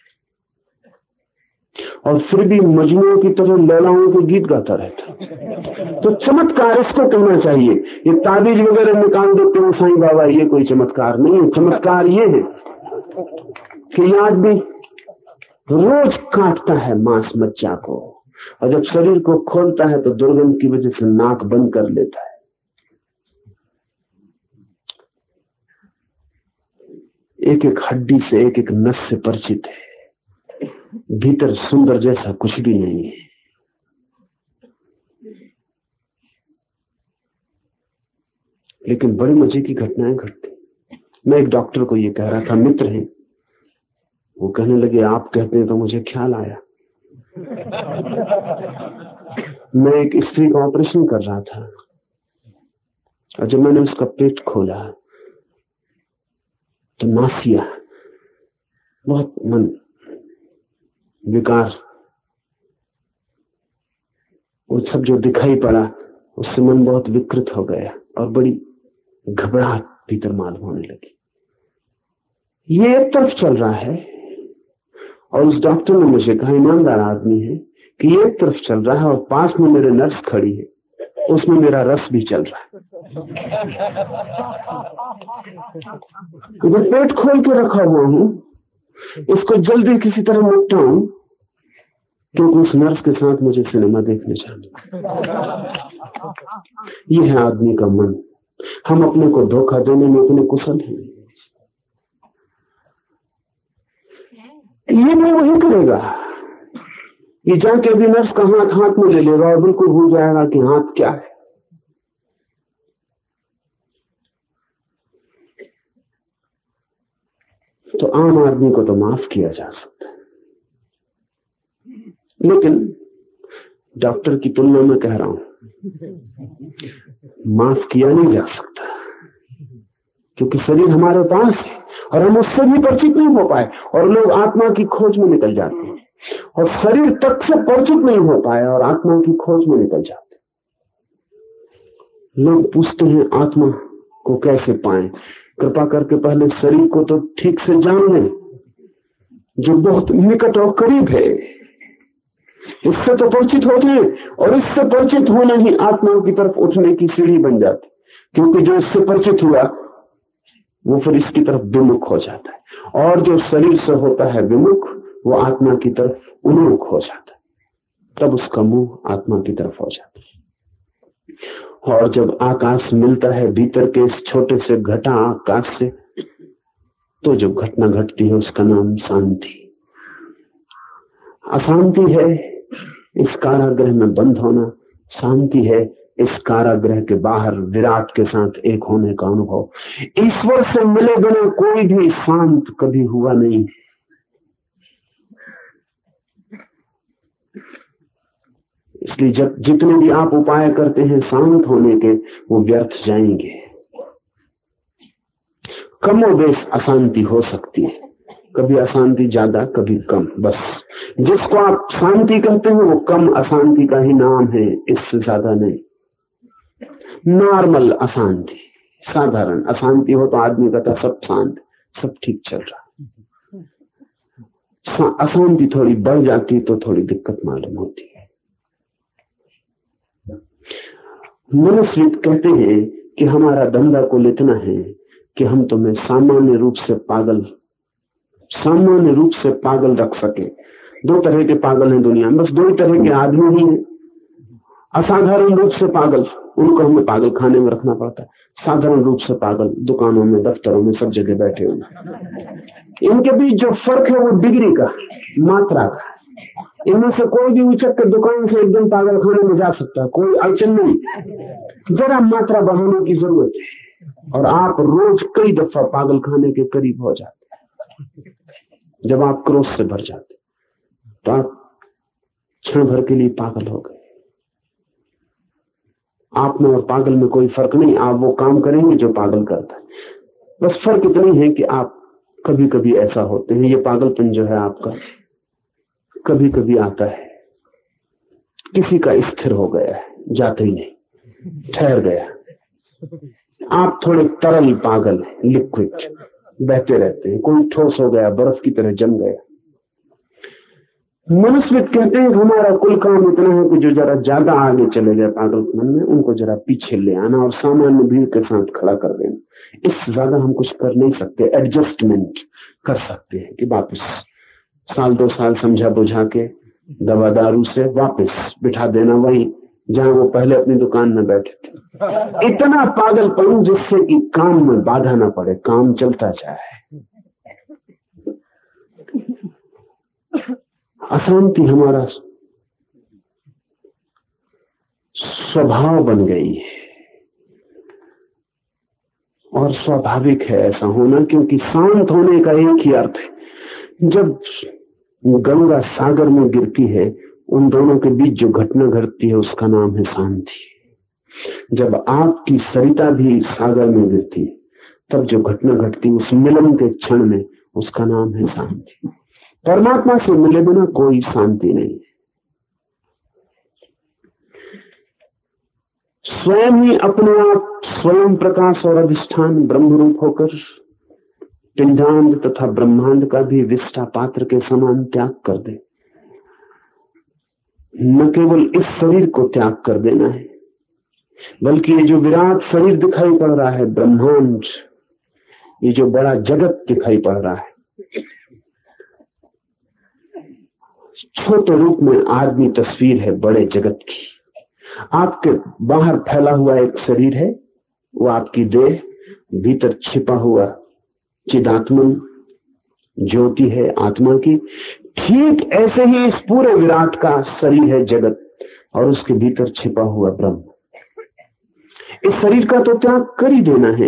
और फिर भी मजनू की तरह लैलाओं के गीत गाता रहता है। तो चमत्कार इसको कहना चाहिए। ये ताबीज वगैरह निकाल देते हैं साईं बाबा, ये कोई चमत्कार नहीं है। चमत्कार ये है कि ये आदमी रोज काटता है मांस मज्जा को, और जब शरीर को खोलता है तो दुर्गंध की वजह से नाक बंद कर लेता है। एक एक हड्डी से, एक एक नस से परिचित है। भीतर सुंदर जैसा कुछ भी नहीं है। लेकिन बड़े मजे की घटनाएं घटती। मैं एक डॉक्टर को ये कह रहा था, मित्र हैं, वो कहने लगे आप कहते हैं तो मुझे ख्याल आया। मैं एक स्त्री का ऑपरेशन कर रहा था, और जब मैंने उसका पेट खोला तो नासिया बहुत मन विकार, वो सब जो दिखाई पड़ा उससे मन बहुत विकृत हो गया और बड़ी घबराहट भीतर मालूम होने लगी। ये एक तरफ चल रहा है और उस डॉक्टर ने मुझे कहा, ईमानदार आदमी है, कि ये एक तरफ चल रहा है और पास में मेरे नर्स खड़ी है, उसमें मेरा रस भी चल रहा है। मैं पेट खोल के रखा हुआ हूं, इसको जल्दी किसी तरह निपटाऊं, क्योंकि उस नर्स के साथ मुझे सिनेमा देखने जाना। ये है आदमी का मन। हम अपने को धोखा देने में इतने कुशल हैं। ये नहीं वही करेगा, ये जाके अभी नर्स का हाथ हाथ में ले लेगा और बिल्कुल भूल जाएगा कि हाथ क्या है। तो आम आदमी को तो माफ किया जा सकता है, लेकिन डॉक्टर की तुलना में कह रहा हूं, माफ किया नहीं जा सकता, क्योंकि शरीर हमारे पास है और हम उससे भी परिचित नहीं हो पाए, और लोग आत्मा की खोज में निकल जाते हैं, और शरीर तक से परिचित नहीं हो पाए और आत्मा की खोज में निकल जाते हैं। लोग पूछते हैं आत्मा को कैसे पाएं? कृपा करके पहले शरीर को तो ठीक से जान लें, जो बहुत निकट और करीब है, इससे तो परिचित हो गए, और इससे परिचित होना ही आत्मा की तरफ उठने की सीढ़ी बन जाती, क्योंकि जो इससे परिचित हुआ वो फिर इसकी तरफ विमुख हो जाता है, और जो शरीर से होता है विमुख वो आत्मा की तरफ उन्मुख हो जाता है, तब उसका मुंह आत्मा की तरफ हो जाता है। और जब आकाश मिलता है भीतर के इस छोटे से घटा आकाश से, तो जो घटना घटती है उसका नाम शांति। अशांति है इस कारागृह में बंद होना, शांति है इस कारागृह के बाहर विराट के साथ एक होने का अनुभव। ईश्वर से मिले बिना कोई भी शांत कभी हुआ नहीं। इसलिए जब जितने भी आप उपाय करते हैं शांत होने के, वो व्यर्थ जाएंगे। कमोबेश अशांति हो सकती है, कभी अशांति ज्यादा कभी कम, बस जिसको आप शांति कहते हैं वो कम अशांति का ही नाम है, इससे ज्यादा नहीं। नॉर्मल अशांति, साधारण अशांति हो तो आदमी कहता सब शांत, सब ठीक चल रहा। अशांति थोड़ी बढ़ जाती तो थोड़ी दिक्कत मालूम होती है। मनुष्य कहते हैं कि हमारा धंधा कुल इतना है कि हम तुम्हें सामान्य रूप से पागल सामान्य रूप से पागल रख सके। दो तरह के पागल हैं दुनिया में, बस दो ही तरह के आदमी ही हैं। असाधारण रूप से पागल, उनको हमें पागल खाने में रखना पड़ता है। साधारण रूप से पागल दुकानों में, दफ्तरों में, सब जगह बैठे हुए। इनके बीच जो फर्क है वो डिग्री का, मात्रा का। इनमें से कोई भी उचक कर दुकान से एकदम पागल खाने में जा सकता है, कोई अड़चन नहीं। जरा मात्रा बढ़ाने की जरूरत है और आप रोज कई दफा पागल खाने के करीब हो जाते। जब आप क्रोध से भर जाते तो आप क्षण भर के लिए पागल हो गए। आप में और पागल में कोई फर्क नहीं, आप वो काम करेंगे जो पागल करता है। बस फर्क इतना ही है कि आप कभी कभी ऐसा होते हैं। ये पागलपन जो है आपका कभी कभी आता है, किसी का स्थिर हो गया है, जाते ही नहीं, ठहर गया। आप थोड़े तरल पागल हैं, लिक्विड, बहते रहते हैं। कोई ठोस हो गया, बर्फ की तरह जम गया। मनुष्य कहते हैं हमारा कुल काम इतना है कि जो जरा ज्यादा आगे चले गए पागलपन में, उनको जरा पीछे ले आना और सामान्य भीड़ के साथ खड़ा कर देना। इससे ज्यादा हम कुछ कर नहीं सकते। एडजस्टमेंट कर सकते हैं कि वापस साल दो साल समझा बुझा के दवा दारू से वापस बिठा देना वही जहां वो पहले अपनी दुकान में बैठे थे। इतना पागलपन जिससे कि काम में बाधा ना पड़े, काम चलता जाए। अशांति हमारा स्वभाव बन गई है और स्वाभाविक है ऐसा होना, क्योंकि शांत होने का एक ही अर्थ है। जब गंगा सागर में गिरती है, उन दोनों के बीच जो घटना घटती है उसका नाम है शांति। जब आपकी सरिता भी सागर में गिरती है, तब जो घटना घटती है उस मिलन के क्षण में, उसका नाम है शांति। परमात्मा से मिले बिना कोई शांति नहीं। स्वयं ही अपने आप स्वयं प्रकाश और अधिष्ठान ब्रह्म रूप होकर पिंडांड तथा ब्रह्मांड का भी विष्ठा पात्र के समान त्याग कर दे। न केवल इस शरीर को त्याग कर देना है, बल्कि ये जो विराट शरीर दिखाई पड़ रहा है, ब्रह्मांड, ये जो बड़ा जगत दिखाई पड़ रहा है, छोटे रूप में आदमी तस्वीर है बड़े जगत की। आपके बाहर फैला हुआ एक शरीर है, वो आपकी देह, भीतर छिपा हुआ चिदात्मन ज्योति है आत्मा की। ठीक ऐसे ही इस पूरे विराट का शरीर है जगत, और उसके भीतर छिपा हुआ ब्रह्म। इस शरीर का तो त्याग कर ही देना है।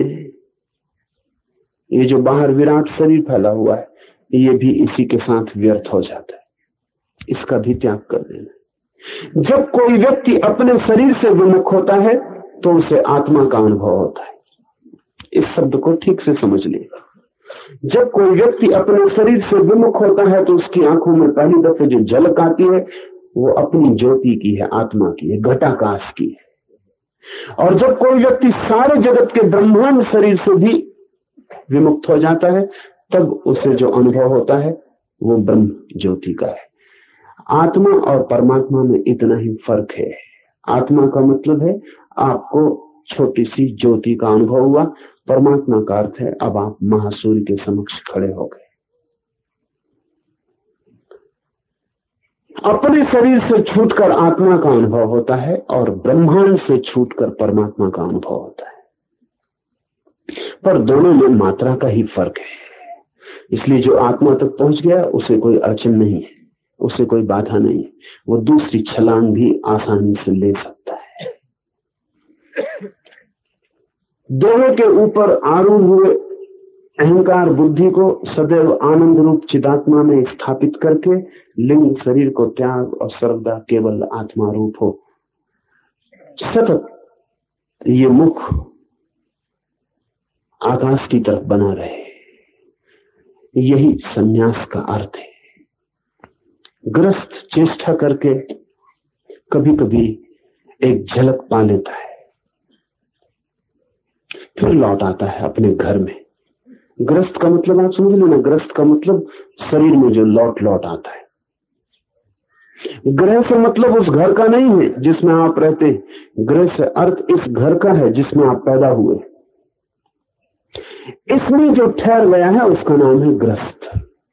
ये जो बाहर विराट शरीर फैला हुआ है, ये भी इसी के साथ व्यर्थ हो जाता है, इसका भी त्याग कर देना। जब कोई व्यक्ति अपने शरीर से विमुख होता है तो उसे आत्मा का अनुभव होता है। इस शब्द को ठीक से समझ लीजिए। जब कोई व्यक्ति अपने शरीर से विमुख होता है तो उसकी आंखों में पहली दफे जो झलक आती है वो अपनी ज्योति की है, आत्मा की है, घटाकाश की है। और जब कोई व्यक्ति सारे जगत के ब्रह्मांड शरीर से भी विमुक्त हो जाता है तब उसे जो अनुभव होता है वो ब्रह्म ज्योति का है। आत्मा और परमात्मा में इतना ही फर्क है। आत्मा का मतलब है आपको छोटी सी ज्योति का अनुभव हुआ, परमात्मा का अर्थ है अब आप महासूर्य के समक्ष खड़े हो गए। अपने शरीर से छूटकर आत्मा का अनुभव होता है और ब्रह्मांड से छूटकर परमात्मा का अनुभव होता है, पर दोनों में मात्रा का ही फर्क है। इसलिए जो आत्मा तक पहुंच गया उसे कोई अड़चन नहीं है, उसे कोई बाधा नहीं, वो दूसरी छलांग भी आसानी से ले सकता है। देह के ऊपर आरूढ़ हुए अहंकार बुद्धि को सदैव आनंद रूप चिदात्मा में स्थापित करके लिंग शरीर को त्याग और सर्वदा केवल आत्मा रूप हो। सतत ये मुख आकाश की तरफ बना रहे, यही संन्यास का अर्थ है। ग्रस्त चेष्टा करके कभी कभी एक झलक पा लेता है, फिर लौट आता है अपने घर में। ग्रस्त का मतलब आप समझ लेना, ग्रस्त का मतलब शरीर में जो लौट लौट आता है। ग्रह से मतलब उस घर का नहीं है जिसमें आप रहते, ग्रह से अर्थ इस घर का है जिसमें आप पैदा हुए। इसमें जो ठहर गया है उसका नाम है ग्रस्त।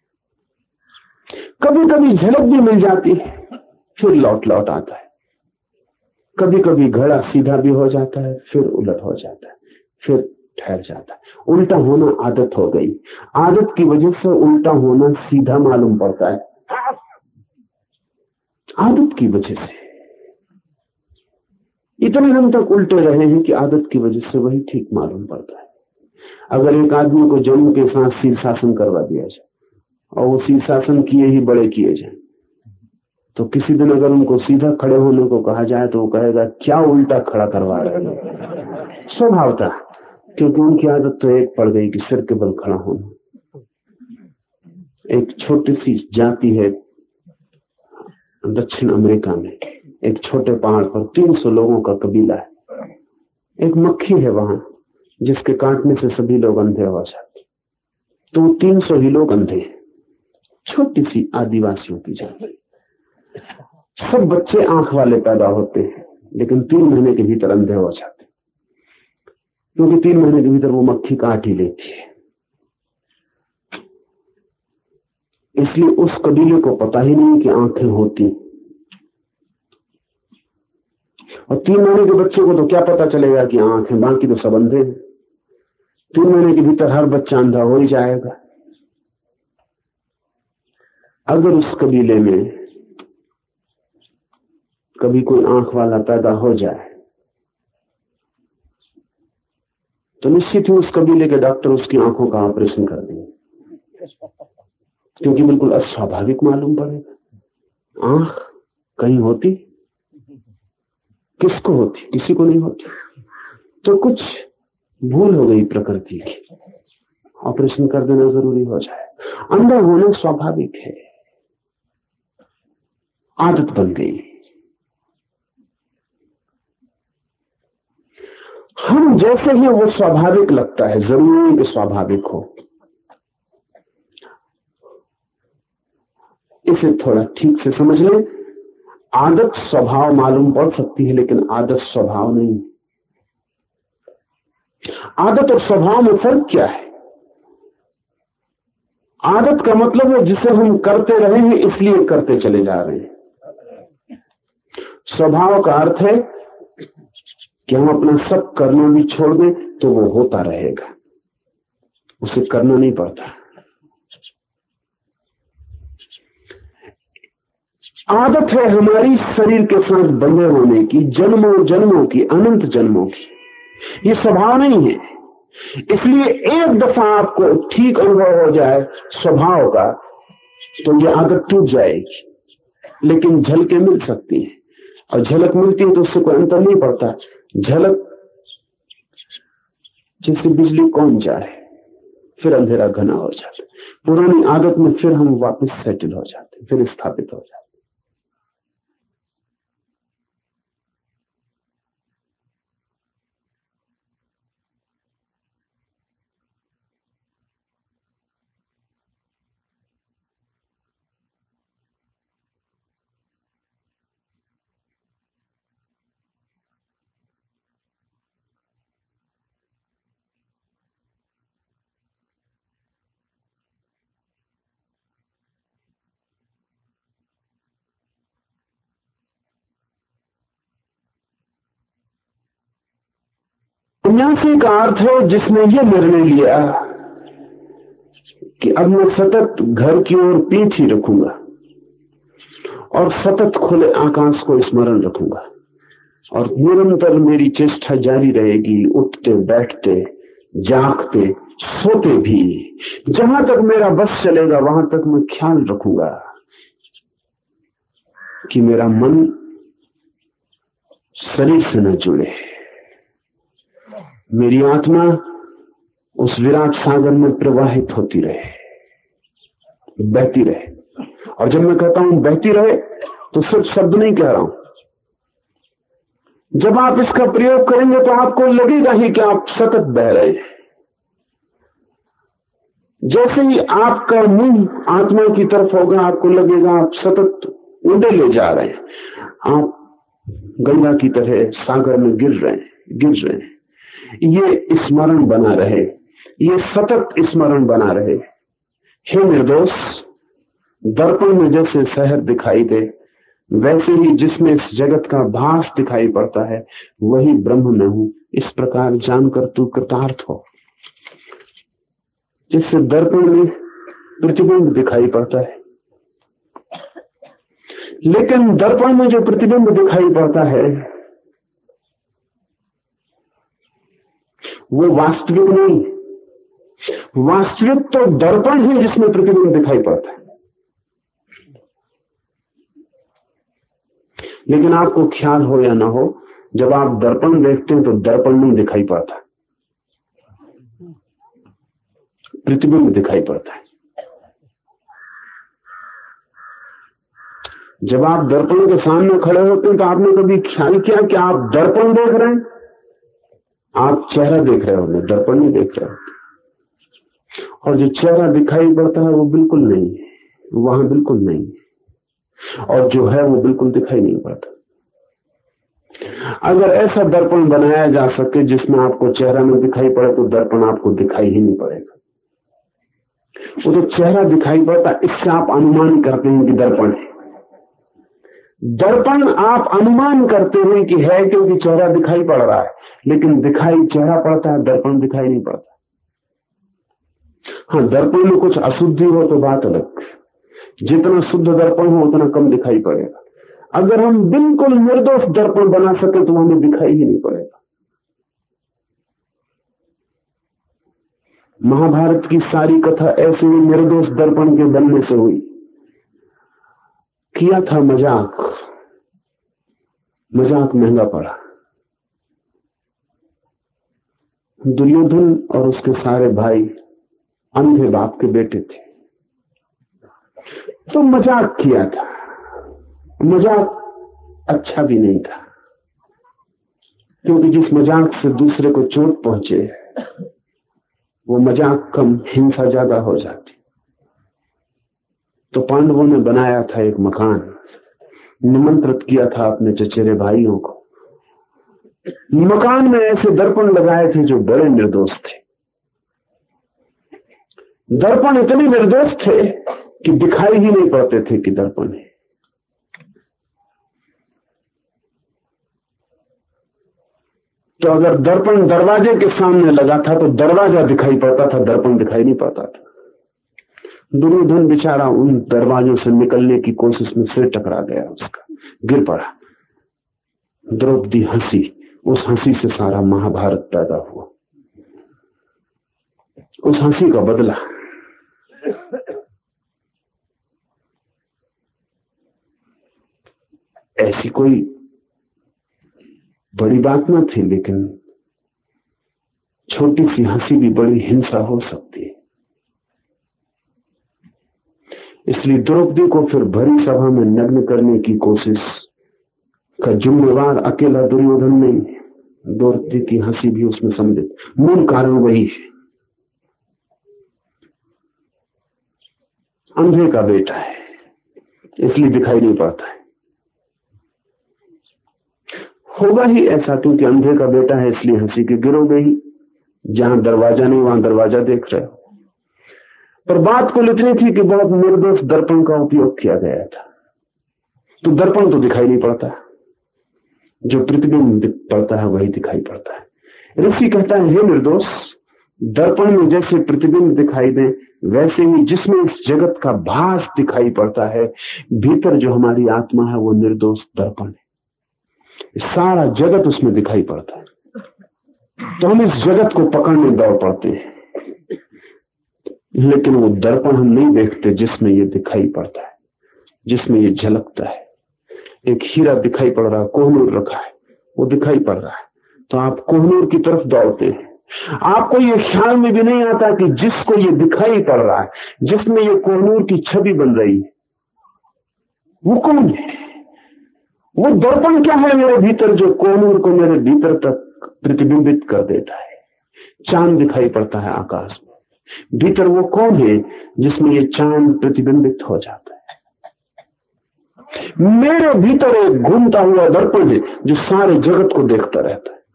कभी कभी झलक भी मिल जाती है, फिर लौट लौट आता है। कभी कभी घड़ा सीधा भी हो जाता है, फिर उलट हो जाता है, फिर ठहर जाता है। उल्टा होना आदत हो गई, आदत की वजह से उल्टा होना सीधा मालूम पड़ता है। आदत की वजह से इतने दिन तक उल्टे रहे हैं कि आदत की वजह से वही ठीक मालूम पड़ता है। अगर एक आदमी को जन्म के साथ शीर्षासन करवा दिया जाए और वो शीर्षासन किए ही बड़े किए जाए, तो किसी दिन अगर उनको सीधा खड़े होने को कहा जाए तो वो कहेगा क्या उल्टा खड़ा करवा रहे हैं। स्वभाव था, क्योंकि उनकी आदत तो एक पड़ गई कि सिर के बल खड़ा होना। एक छोटी सी जाति है दक्षिण अमेरिका में, एक छोटे पहाड़ पर तीन सौ लोगों का कबीला है। एक मक्खी है वहां जिसके काटने से सभी लोग अंधे हो जाते, तो तीन सौ ही लोग अंधे हैं। छोटी सी आदिवासियों की जाति। सब बच्चे आंख वाले पैदा होते हैं लेकिन तीन महीने के भीतर अंधे हो जाते, क्योंकि तीन महीने के भीतर वो मक्खी काट ही लेती है। इसलिए उस कबीले को पता ही नहीं कि आंखें होती, और तीन महीने के बच्चे को तो क्या पता चलेगा कि आंखें, बाकी तो सब अंधे हैं। तीन महीने के भीतर हर बच्चा अंधा हो ही जाएगा। अगर उस कबीले में कभी कोई आंख वाला पैदा हो जाए तो निश्चित ही उस कबीले के डॉक्टर उसकी आंखों का ऑपरेशन कर देंगे, क्योंकि बिल्कुल अस्वाभाविक मालूम पड़ेगा। आंख कहीं होती, किसको होती? किसी को नहीं होती। तो कुछ भूल हो गई प्रकृति की, ऑपरेशन कर देना जरूरी हो जाए। अंधा होना स्वाभाविक है। आदत बन गई। हम जैसे ही वो स्वाभाविक लगता है, जरूरी नहीं कि स्वाभाविक हो। इसे थोड़ा ठीक से समझ लें। आदत स्वभाव मालूम पड़ सकती है, लेकिन आदत स्वभाव नहीं। आदत और स्वभाव में फर्क क्या है? आदत का मतलब है जिसे हम करते रहे हैं इसलिए करते चले जा रहे हैं। स्वभाव का अर्थ है कि हम अपना सब करना भी छोड़ दें तो वो होता रहेगा, उसे करना नहीं पड़ता। आदत है हमारी शरीर के साथ बंधे होने की, जन्मों जन्मों की, अनंत जन्मों की। ये स्वभाव नहीं है। इसलिए एक दफा आपको ठीक अनुभव हो जाए स्वभाव का तो ये आदत टूट जाएगी, लेकिन झलकें मिल सकती हैं, और झलक मिलती है तो उससे कोई अंतर नहीं पड़ता। झलक जैसे बिजली कौन जाए, फिर अंधेरा घना हो जाता। पुरानी आदत में फिर हम वापस सेटल हो जाते, फिर स्थापित हो जाते। सन्यासी का अर्थ है जिसने ये निर्णय लिया कि अब मैं सतत घर की ओर पीठ ही रखूंगा और सतत खुले आकाश को स्मरण रखूंगा, और निरंतर मेरी चेष्टा जारी रहेगी, उठते बैठते जागते सोते भी। जहां तक मेरा बस चलेगा वहां तक मैं ख्याल रखूंगा कि मेरा मन शरीर से न जुड़े, मेरी आत्मा उस विराट सागर में प्रवाहित होती रहे, बहती रहे। और जब मैं कहता हूं बहती रहे तो सिर्फ शब्द नहीं कह रहा हूं। जब आप इसका प्रयोग करेंगे तो आपको लगेगा ही कि आप सतत बह रहे हैं। जैसे ही आपका मुंह आत्मा की तरफ होगा आपको लगेगा आप सतत उड़े ले जा रहे हैं, आप गंगा की तरह सागर में गिर रहे हैं गिर रहे हैं। ये स्मरण बना रहे, ये सतत स्मरण बना रहे। हे निर्दोष, दर्पण में जैसे शहर दिखाई दे वैसे ही जिसमें इस जगत का भास दिखाई पड़ता है वही ब्रह्म में हूं, इस प्रकार जानकर तू कृतार्थ हो। जिससे दर्पण में प्रतिबिंब दिखाई पड़ता है, लेकिन दर्पण में जो प्रतिबिंब दिखाई पड़ता है वो वास्तविक नहीं। वास्तविक तो दर्पण है जिसमें प्रतिबिंब दिखाई पड़ता है। लेकिन आपको ख्याल हो या ना हो, जब आप दर्पण देखते हैं तो दर्पण नहीं दिखाई पड़ता, प्रतिबिंब दिखाई पड़ता है। जब आप दर्पण के सामने खड़े होते हैं तो आपने कभी ख्याल किया कि आप दर्पण देख रहे हैं? आप चेहरा देख रहे होंगे, दर्पण नहीं देख रहे होते। और जो चेहरा दिखाई पड़ता है वो बिल्कुल नहीं है, वहां बिल्कुल नहीं है, और जो है वो बिल्कुल दिखाई नहीं पड़ता। अगर ऐसा दर्पण बनाया जा सके जिसमें आपको चेहरा में दिखाई पड़े तो दर्पण आपको दिखाई ही नहीं पड़ेगा। वो तो चेहरा दिखाई पड़ता, इससे आप अनुमान करते हैं कि दर्पण है। दर्पण आप अनुमान करते हैं कि है क्योंकि चेहरा दिखाई पड़ रहा है, लेकिन दिखाई चेहरा पड़ता है, दर्पण दिखाई नहीं पड़ता। हाँ, दर्पण में कुछ अशुद्धि हो तो बात अलग, जितना शुद्ध दर्पण हो उतना कम दिखाई पड़ेगा। अगर हम बिल्कुल निर्दोष दर्पण बना सके तो हमें दिखाई ही नहीं पड़ेगा। महाभारत की सारी कथा ऐसे ही निर्दोष दर्पण के बनने से हुई। किया था मजाक, मजाक महंगा पड़ा। दुर्योधन और उसके सारे भाई अंधे बाप के बेटे थे, तो मजाक किया था, मजाक अच्छा भी नहीं था, क्योंकि जिस मजाक से दूसरे को चोट पहुंचे वो मजाक कम, हिंसा ज्यादा हो जाती। तो पांडवों ने बनाया था एक मकान, निमंत्रित किया था अपने चचेरे भाइयों को। मकान में ऐसे दर्पण लगाए थे जो बड़े निर्दोष थे। दर्पण इतने निर्दोष थे कि दिखाई ही नहीं पड़ते थे कि दर्पण है। तो अगर दर्पण दरवाजे के सामने लगा था तो दरवाजा दिखाई पड़ता था, दर्पण दिखाई नहीं पड़ता था। दुर्योधन बेचारा उन दरवाजों से निकलने की कोशिश में सिर टकरा गया, उसका गिर पड़ा। द्रौपदी हंसी, उस हंसी से सारा महाभारत पैदा हुआ। उस हंसी का बदला ऐसी कोई बड़ी बात न थी, लेकिन छोटी सी हंसी भी बड़ी हिंसा हो सकती है। इसलिए द्रौपदी को फिर भरी सभा में नग्न करने की कोशिश का जिम्मेवार अकेला दुर्योधन नहीं, द्रौपदी की हंसी भी उसमें सम्मिलित। मूल कारण वही है, अंधे का बेटा है इसलिए दिखाई नहीं पड़ता है। होगा ही ऐसा, क्योंकि अंधे का बेटा है इसलिए हंसी के गिरोगे ही। जहां दरवाजा नहीं वहां दरवाजा देख रहे हो। पर बात कुल इतनी थी कि बहुत निर्दोष दर्पण का उपयोग किया गया था। तो दर्पण तो दिखाई नहीं पड़ता, जो प्रतिबिंब पड़ता है वही दिखाई पड़ता है। ऋषि कहता है, हे निर्दोष, दर्पण में जैसे प्रतिबिंब दिखाई दे वैसे ही जिसमें इस जगत का भास दिखाई पड़ता है, भीतर जो हमारी आत्मा है वो निर्दोष दर्पण है। सारा जगत उसमें दिखाई पड़ता है। तो हम इस जगत को पकड़ने दौड़ पड़ते हैं, लेकिन वो दर्पण हम नहीं देखते जिसमें ये दिखाई पड़ता है, जिसमें ये झलकता है। एक हीरा दिखाई पड़ रहा है, कोहनूर रखा है, वो दिखाई पड़ रहा है, तो आप कोहनूर की तरफ दौड़ते हैं। आपको ये ख्याल में भी नहीं आता कि जिसको ये दिखाई पड़ रहा है, जिसमें ये कोहनूर की छवि बन रही है, वो कौन है? वो दर्पण क्या है मेरे भीतर, जो कोहनूर को मेरे भीतर तक प्रतिबिंबित कर देता है। चांद दिखाई पड़ता है आकाश में, भीतर वो कौन है जिसमें ये चांद प्रतिबिंबित हो जाता है? मेरे भीतर एक घूमता हुआ दर्पण है जो सारे जगत को देखता रहता है।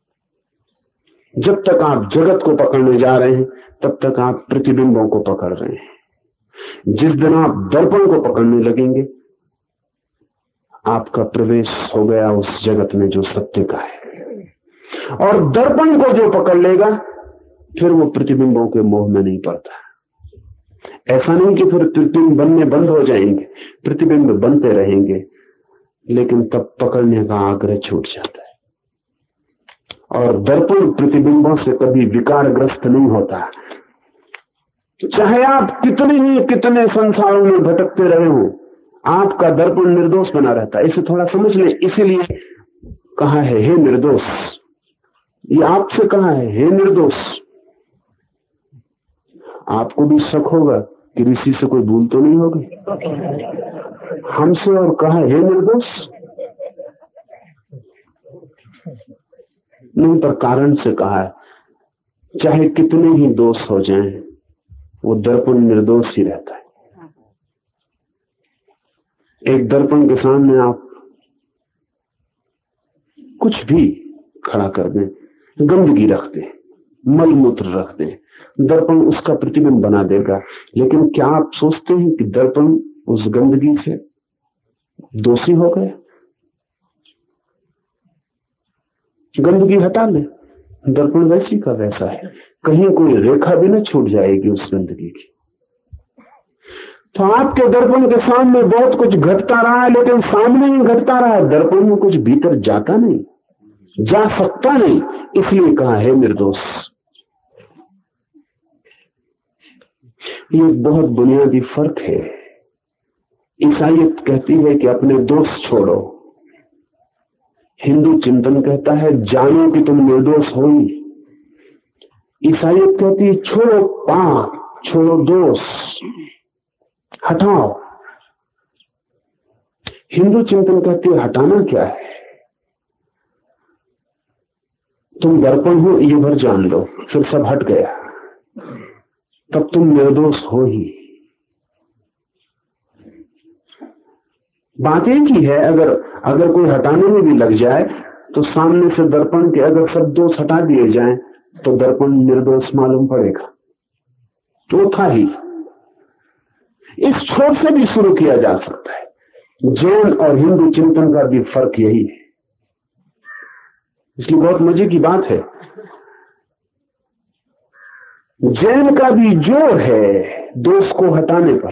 जब तक आप जगत को पकड़ने जा रहे हैं तब तक आप प्रतिबिंबों को पकड़ रहे हैं। जिस दिन आप दर्पण को पकड़ने लगेंगे, आपका प्रवेश हो गया उस जगत में जो सत्य का है। और दर्पण को जो पकड़ लेगा फिर वो प्रतिबिंबों के मोह में नहीं पड़ता। ऐसा नहीं कि फिर प्रतिबिंब बनने बंद हो जाएंगे, प्रतिबिंब बनते रहेंगे, लेकिन तब पकड़ने का आग्रह छूट जाता है। और दर्पण प्रतिबिंबों से कभी विकारग्रस्त नहीं होता। चाहे आप कितने ही कितने संसारों में भटकते रहे हो, आपका दर्पण निर्दोष बना रहता है। इसे थोड़ा समझ लें। इसीलिए कहा है, हे निर्दोष। ये आपसे कहा है, हे निर्दोष। आपको भी शक होगा कि ऋषि से कोई भूल तो नहीं होगी, हमसे और कहा हे निर्दोष नहीं, पर कारण से कहा है। चाहे कितने ही दोष हो जाएं, वो दर्पण निर्दोष ही रहता है। एक दर्पण के सामने आप कुछ भी खड़ा कर दें, गंदगी रख दें, मलमूत्र रख दें, दर्पण उसका प्रतिबिंब बना देगा। लेकिन क्या आप सोचते हैं कि दर्पण उस गंदगी से दोषी हो गया? गंदगी हटा ले, दर्पण वैसी का वैसा है, कहीं कोई रेखा भी न छूट जाएगी उस गंदगी की। तो आपके दर्पण के सामने बहुत कुछ घटता रहा है, लेकिन सामने ही घटता रहा है, दर्पण में कुछ भीतर जाता नहीं, जा सकता नहीं। इसलिए कहा है निर्दोष। ये बहुत बुनियादी फर्क है। ईसाईयत कहती है कि अपने दोष छोड़ो, हिंदू चिंतन कहता है जानो कि तुम निर्दोष हो ही। ईसाईयत कहती है छोड़ो पाप, छोड़ो दोष, हटाओ। हिंदू चिंतन कहती है हटाना क्या है, तुम दर्पण हो ये भर जान लो, फिर सब हट गया, तब तुम निर्दोष हो ही। बात एक ही है, अगर अगर कोई हटाने में भी लग जाए तो सामने से दर्पण के अगर सब दोष हटा दिए जाएं तो दर्पण निर्दोष मालूम पड़ेगा। तो था ही। इस छोर से भी शुरू किया जा सकता है। जैन और हिंदू चिंतन का भी फर्क यही है। इसलिए बहुत मजे की बात है, जैन का भी जोर है दोष को हटाने पर।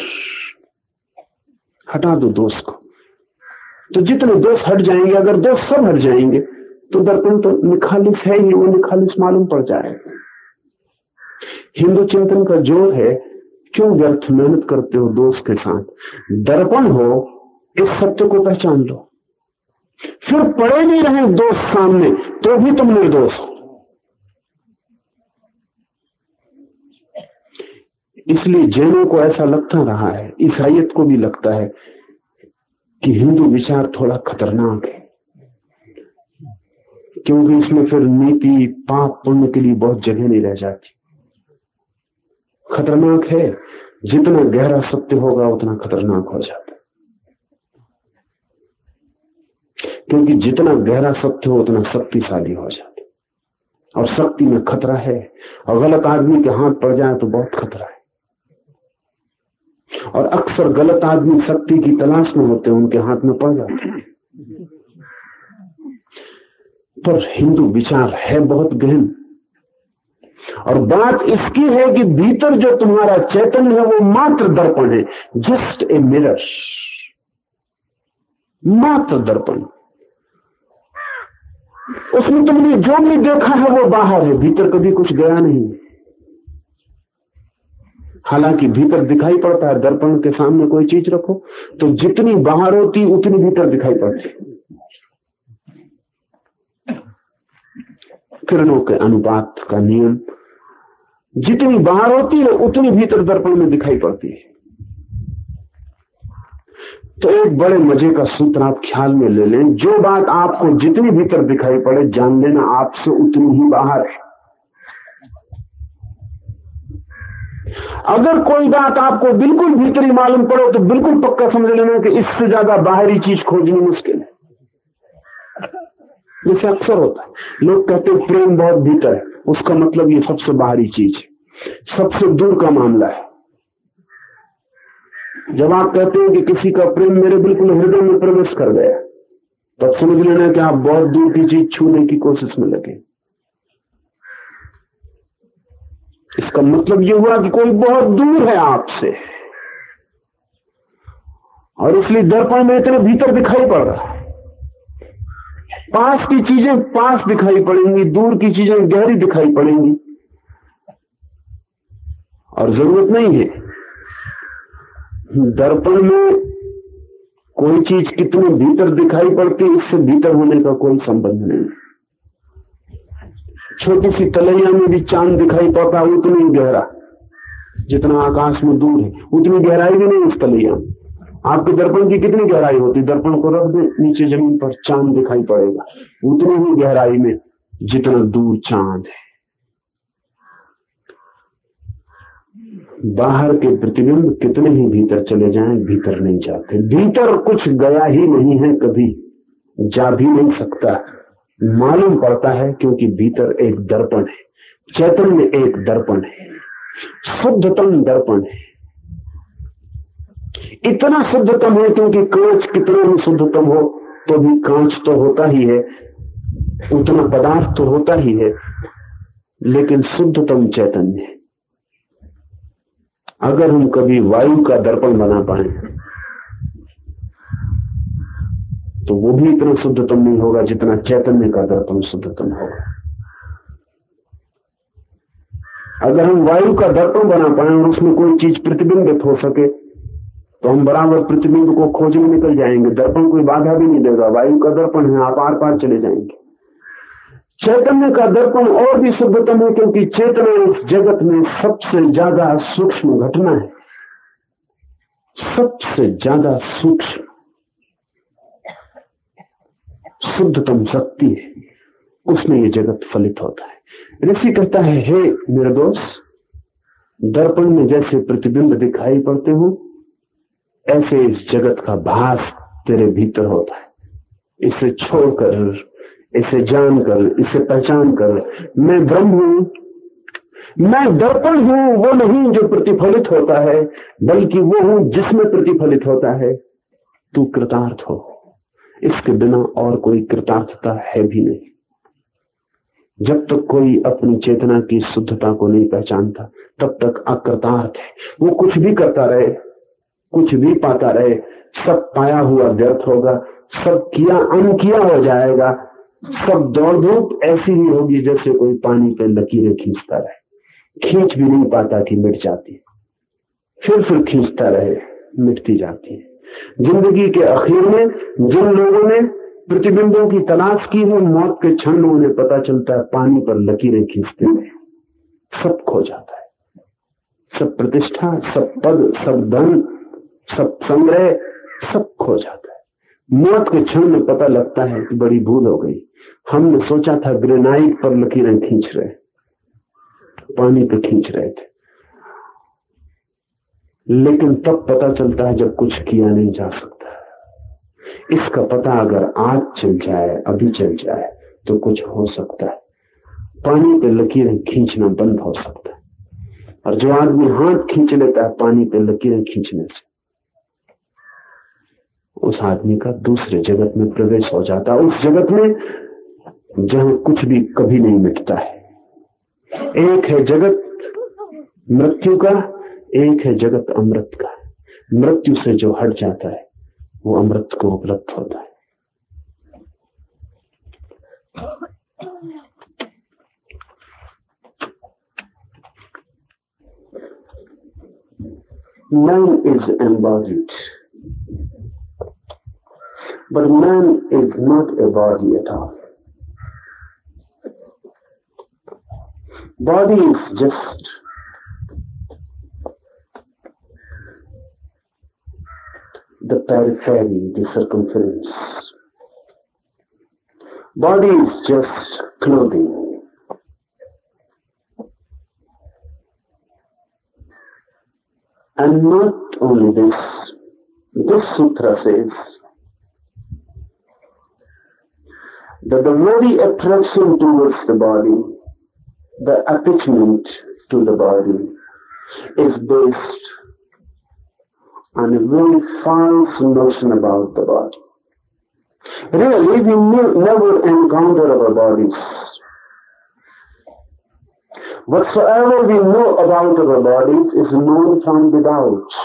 हटा दो दोष को, तो जितने दोष हट जाएंगे, अगर दोष सब हट जाएंगे तो दर्पण तो निखालिस है ही, वो निखालिस मालूम पड़ जाएगा। हिंदू चिंतन का जोर है, क्यों व्यर्थ मेहनत करते हो दोष के साथ, दर्पण हो, इस सत्य को पहचान लो, फिर पड़े नहीं रहे दोष सामने तो भी तुम निर्दोष हो। इसलिए जैनों को ऐसा लगता रहा है, ईसाइयत को भी लगता है कि हिंदू विचार थोड़ा खतरनाक है, क्योंकि इसमें फिर नीति पाप पुण्य के लिए बहुत जगह नहीं रह जाती। खतरनाक है, जितना गहरा सत्य होगा उतना खतरनाक हो जाता है, क्योंकि जितना गहरा सत्य हो उतना शक्तिशाली हो जाता है, और शक्ति में खतरा है, और गलत आदमी के हाथ पड़ जाए तो बहुत खतरा है। और अक्सर गलत आदमी शक्ति की तलाश में होते हैं, उनके हाथ में पड़ जाते हैं। पर हिंदू विचार है बहुत गहन, और बात इसकी है कि भीतर जो तुम्हारा चैतन्य है वो मात्र दर्पण है, जस्ट ए मिरर, मात्र दर्पण। उसमें तुमने जो भी देखा है वो बाहर है, भीतर कभी कुछ गया नहीं। हालांकि भीतर दिखाई पड़ता है, दर्पण के सामने कोई चीज रखो तो जितनी बाहर होती उतनी भीतर दिखाई पड़ती। किरणों के अनुपात का नियम, जितनी बाहर होती है उतनी भीतर दर्पण में दिखाई पड़ती है। तो एक बड़े मजे का सूत्र आप ख्याल में ले लें, जो बात आपको जितनी भीतर दिखाई पड़े जान लेना आपसे उतनी ही बाहर है। अगर कोई बात आपको बिल्कुल भीतरी मालूम पड़े तो बिल्कुल पक्का समझ लेना कि इससे ज्यादा बाहरी चीज खोजनी मुश्किल है। जैसे अक्सर होता है, लोग कहते हैं प्रेम बहुत भीतर है, उसका मतलब ये सबसे बाहरी चीज है, सबसे दूर का मामला है। जब आप कहते हैं कि किसी का प्रेम मेरे बिल्कुल हृदय में प्रवेश कर गया, तब तो समझ लेना कि आप बहुत दूर की चीज छूने की कोशिश में लगे। इसका मतलब यह हुआ कि कोई बहुत दूर है आपसे, और इसलिए दर्पण में इतने भीतर दिखाई पड़ रहा है। पास की चीजें पास दिखाई पड़ेंगी, दूर की चीजें गहरी दिखाई पड़ेंगी, और जरूरत नहीं है दर्पण में कोई चीज कितनी भीतर दिखाई पड़ती, इससे भीतर होने का कोई संबंध नहीं। छोटी सी तलैया में भी चांद दिखाई पड़ता है, उतनी ही गहरा, जितना आकाश में दूर है उतनी गहराई भी नहीं उस तलैया में। आपके दर्पण की कितनी गहराई होती, दर्पण को रख दे नीचे जमीन पर, चांद दिखाई पड़ेगा उतनी ही गहराई में जितना दूर चांद है। बाहर के प्रतिबिंब कितने ही भीतर चले जाएं, भीतर नहीं जाते। भीतर कुछ गया ही नहीं है, कभी जा भी नहीं सकता, मालूम पड़ता है, क्योंकि भीतर एक दर्पण है, चैतन्य एक दर्पण है, शुद्धतम दर्पण है। इतना शुद्धतम है क्योंकि कांच कितना भी शुद्धतम हो तो भी कांच तो होता ही है, उतना पदार्थ तो होता ही है, लेकिन शुद्धतम चैतन्य है। अगर हम कभी वायु का दर्पण बना पाए तो वो भी इतना शुद्धतम नहीं होगा जितना चैतन्य का दर्पण शुद्धतम होगा। अगर हम वायु का दर्पण बना पाए और उसमें कोई चीज प्रतिबिंबित हो सके तो हम बराबर प्रतिबिंब को खोजने निकल जाएंगे, दर्पण कोई बाधा भी नहीं देगा। वायु का दर्पण है, आप आर पार चले जाएंगे। चैतन्य का दर्पण और भी शुद्धतम है, क्योंकि चेतना इस जगत में सबसे ज्यादा सूक्ष्म घटना है, सबसे ज्यादा सूक्ष्म। शुद्धतम शक्ति है, उसमें ये जगत फलित होता है। ऋषि कहता है, हे निर्दोष, दर्पण में जैसे प्रतिबिंब दिखाई पड़ते हो, ऐसे इस जगत का भास तेरे भीतर होता है। इसे छोड़कर, इसे जानकर, इसे पहचान कर, मैं ब्रह्म हूं, मैं दर्पण हूं, वो नहीं जो प्रतिफलित होता है, बल्कि वो हूं जिसमें प्रतिफलित होता है। तू कृतार्थ हो, इसके बिना और कोई कृतार्थता है भी नहीं। जब तक कोई अपनी चेतना की शुद्धता को नहीं पहचानता, तब तक अकृतार्थ है। वो कुछ भी करता रहे, कुछ भी पाता रहे, सब पाया हुआ व्यर्थ होगा, सब किया अनकिया हो जाएगा, सब दौड़ धूप ऐसी ही होगी जैसे कोई पानी पे लकीरें खींचता रहे, खींच भी नहीं पाता कि मिट जाती, फिर फिर खींचता रहे, मिटती जाती है। जिंदगी के आखिर में जिन लोगों ने प्रतिबिंबों की तलाश की है, मौत के क्षण में उन्हें पता चलता है पानी पर लकीरें खींचते हैं, सब खो जाता है। सब प्रतिष्ठा, सब पद, सब धन, सब संग्रह, सब खो जाता है। मौत के क्षण में पता लगता है कि बड़ी भूल हो गई, हमने सोचा था ग्रेनाइट पर लकीरें खींच रहे, पानी पे खींच रहे थे। लेकिन तब पता चलता है जब कुछ किया नहीं जा सकता। इसका पता अगर आज चल जाए, अभी चल जाए, तो कुछ हो सकता है। पानी पे लकीरें खींचना बंद हो सकता है। और जो आदमी हाथ खींच लेता है पानी पे लकीरें खींचने से, उस आदमी का दूसरे जगत में प्रवेश हो जाता है, उस जगत में जहां कुछ भी कभी नहीं मिटता है। एक है जगत मृत्यु का, एक है जगत अमृत का। मृत्यु से जो हट जाता है वो अमृत को उपलब्ध होता है। Man is embodied, but man is not a body at all. Body is just the periphery, the circumference. Body is just clothing. And not only this, this sutra says that the very attraction towards the body, the attachment to the body, is based on a very false notion about the body. Really, we never encounter our bodies. Whatsoever we know about our bodies is known from without,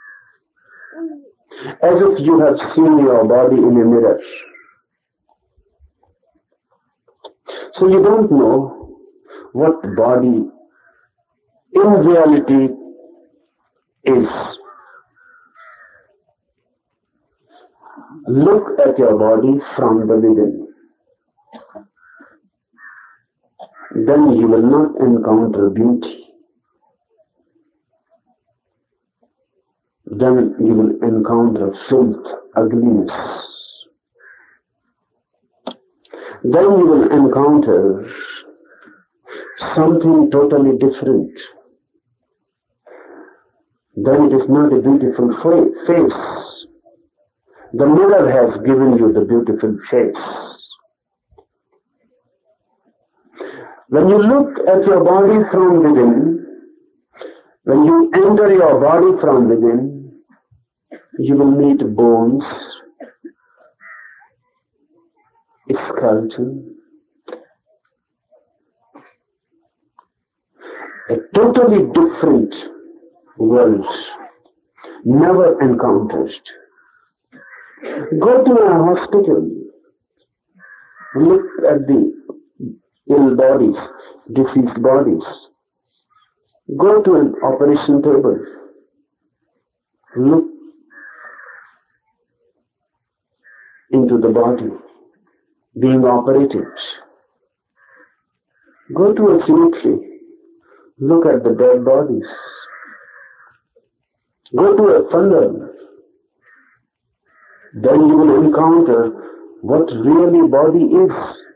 as if you have seen your body in a mirror. So you don't know what body in reality is. Look at your body from the within. Then you will not encounter beauty. Then you will encounter filth, ugliness. Then you will encounter something totally different. Then it is not a beautiful face. The mirror has given you the beautiful face. When you look at your body from within, when you enter your body from within, you will meet bones, skeleton, a totally different world, never encountered. Go to a hospital, look at the ill bodies, diseased bodies. Go to an operation table, look into the body being operated. Go to a cemetery, look at the dead bodies. Go to a funeral. Then you will encounter what really body is.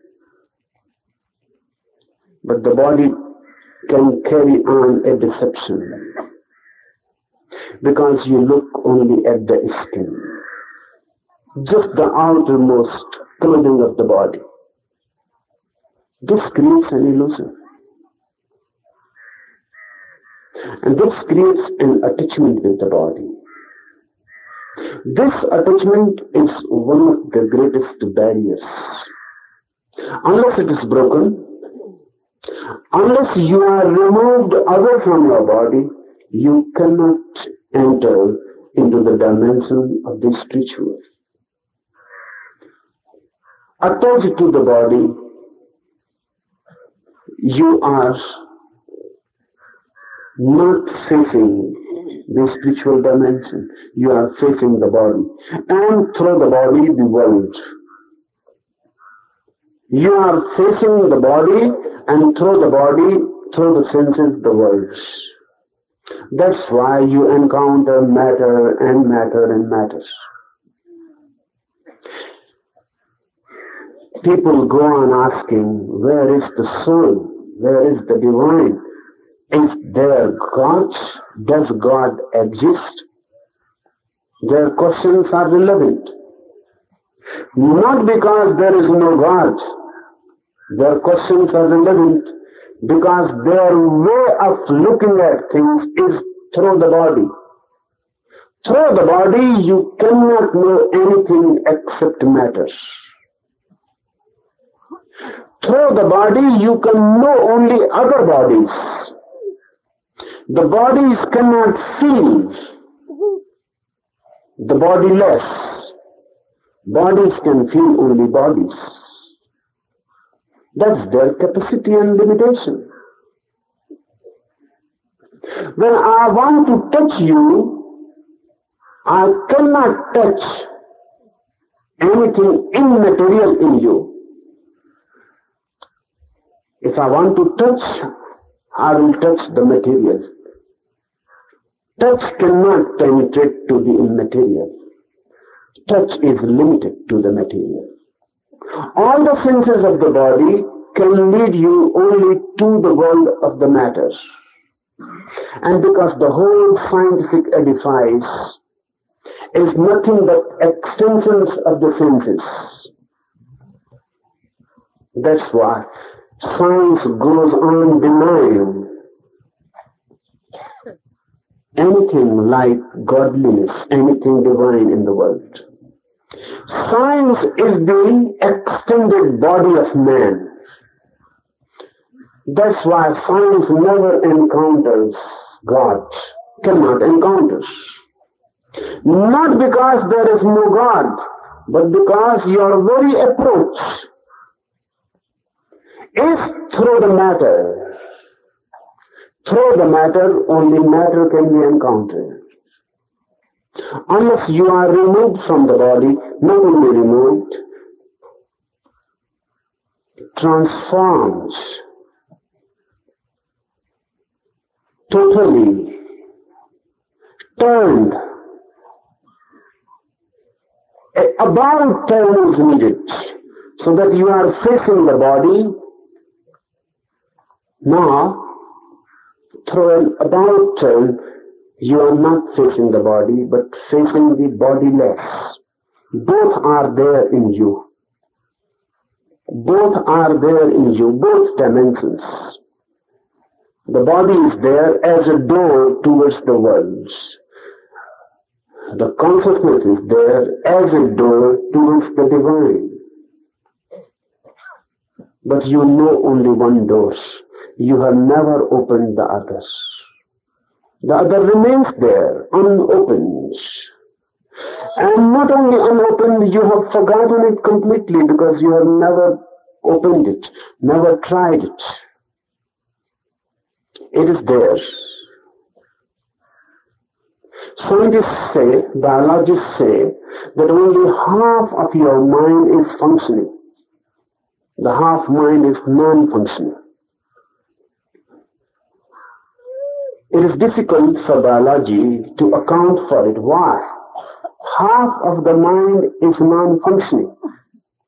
But the body can carry on a deception because you look only at the skin, just the outermost clothing of the body. This creates an illusion. And this creates an attachment with the body. This attachment is one of the greatest barriers. Unless it is broken, unless you are removed away from your body, you cannot enter into the dimension of the spiritual. Attached to the body, you are not facing the spiritual dimension. You are facing the body, and through the body, the world. You are facing the body, and through the body, through the senses, the world. That's why you encounter matter and matter and matter. People go on asking, where is the soul? Where is the divine? Is there God? Does God exist? Their questions are relevant. Not because there is no God. Their questions are relevant because their way of looking at things is through the body. Through the body, you cannot know anything except matter. Through the body, you can know only other bodies. The bodies cannot feel the bodiless. Bodies can feel only bodies. That's their capacity and limitation. When I want to touch you, I cannot touch anything immaterial in you. If I want to touch, I will touch the material. Touch cannot penetrate to the immaterial. Touch is limited to the material. All the senses of the body can lead you only to the world of the matter. And because the whole scientific edifice is nothing but extensions of the senses, that's why science goes on denying anything like godliness, anything divine in the world. Science is the extended body of man. That's why science never encounters God, cannot encounter. Not because there is no God, but because your very approach is through the matter. Through the matter, only matter can be encountered. Unless you are removed from the body, not only removed, transformed, totally turned. A about turn is needed, so that you are facing the body. Now, through an about turn, you are not facing the body, but facing the bodiless. Both are there in you. Both are there in you, both dimensions. The body is there as a door towards the world. The consciousness is there as a door towards the divine. But you know only one door. You have never opened the others. The other remains there, unopened. And not only unopened, you have forgotten it completely because you have never opened it, never tried it. It is there. Scientists say, biologists say, that only half of your mind is functioning. The half mind is non-functioning. It is difficult for biology to account for it. Why? Half of the mind is non-functioning.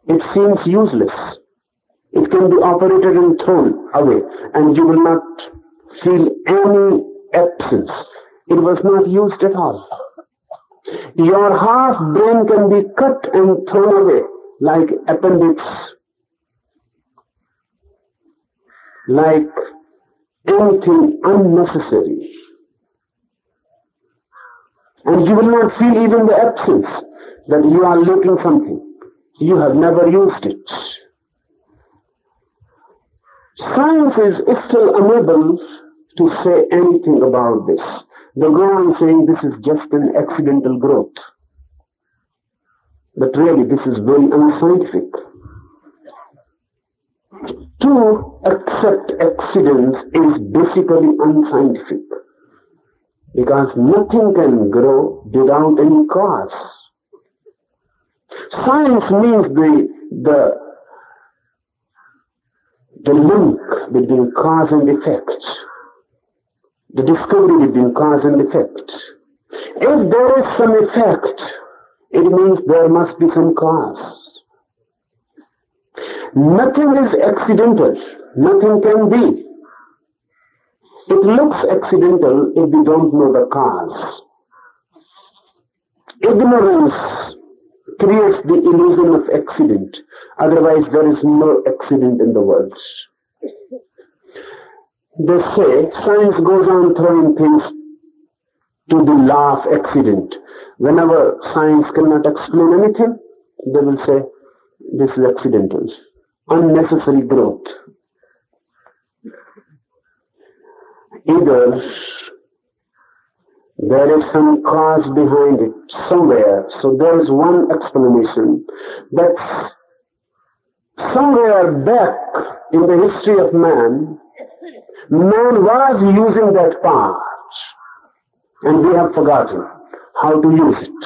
it seems useless. It can be operated and thrown away, and you will not feel any absence. It was not used at all. Your half brain can be cut and thrown away like appendix, like anything unnecessary. And you will not feel even the absence that you are lacking something. You have never used it. Science is still unable to say anything about this. They go on saying this is just an accidental growth. But really, this is very unscientific. To accept accidents is basically unscientific, because nothing can grow without any cause. Science means the the the link between cause and effect, the discovery between cause and effect. If there is some effect, it means there must be some cause. Nothing is accidental. Nothing can be. It looks accidental if we don't know the cause. Ignorance creates the illusion of accident. Otherwise, there is no accident in the world. They say science goes on throwing things to the law of accident. Whenever science cannot explain anything, they will say this is accidental. Unnecessary growth. Either there is some cause behind it somewhere. So there is one explanation that somewhere back in the history of man, man was using that part, and we have forgotten how to use it.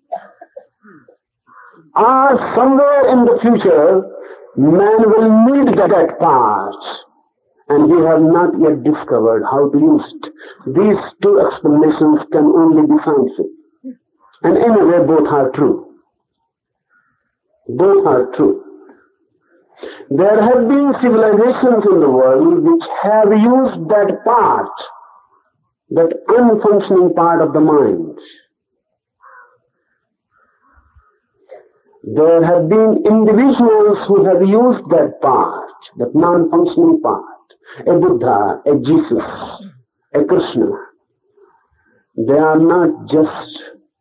Or somewhere in the future, man will need that part, and we have not yet discovered how to use it. These two explanations can only be scientific. And anyway, both are true. Both are true. There have been civilizations in the world which have used that part, that unfunctioning part of the mind. There have been individuals who have used that part, that non-functioning part. A Buddha, a Jesus, a Krishna. They are not just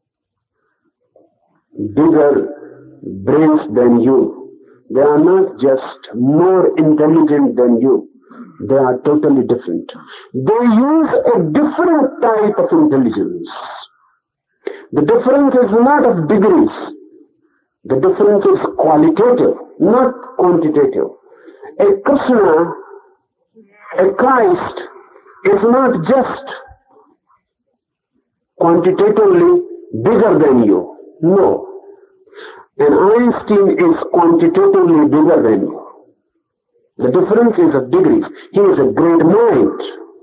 bigger brains than you. They are not just more intelligent than you. They are totally different. They use a different type of intelligence. The difference is not of degrees. The difference is qualitative, not quantitative. A Krishna, a Christ, is not just quantitatively bigger than you. No. An Einstein is quantitatively bigger than you. The difference is of degrees. He is a great mind.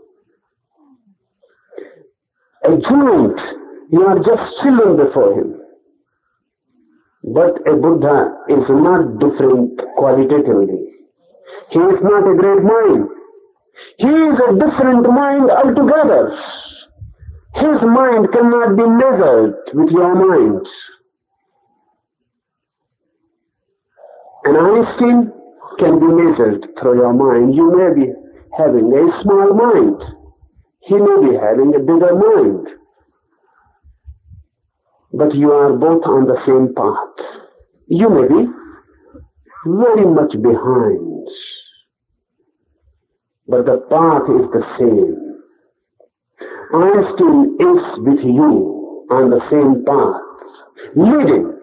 A giant, you are just children before him. But a Buddha is not different qualitatively. He is not a great mind. He is a different mind altogether. His mind cannot be measured with your mind. An Einstein can be measured through your mind. You may be having a small mind. He may be having a bigger mind. But you are both on the same path. You may be very much behind, but the path is the same. Einstein is with you on the same path, leading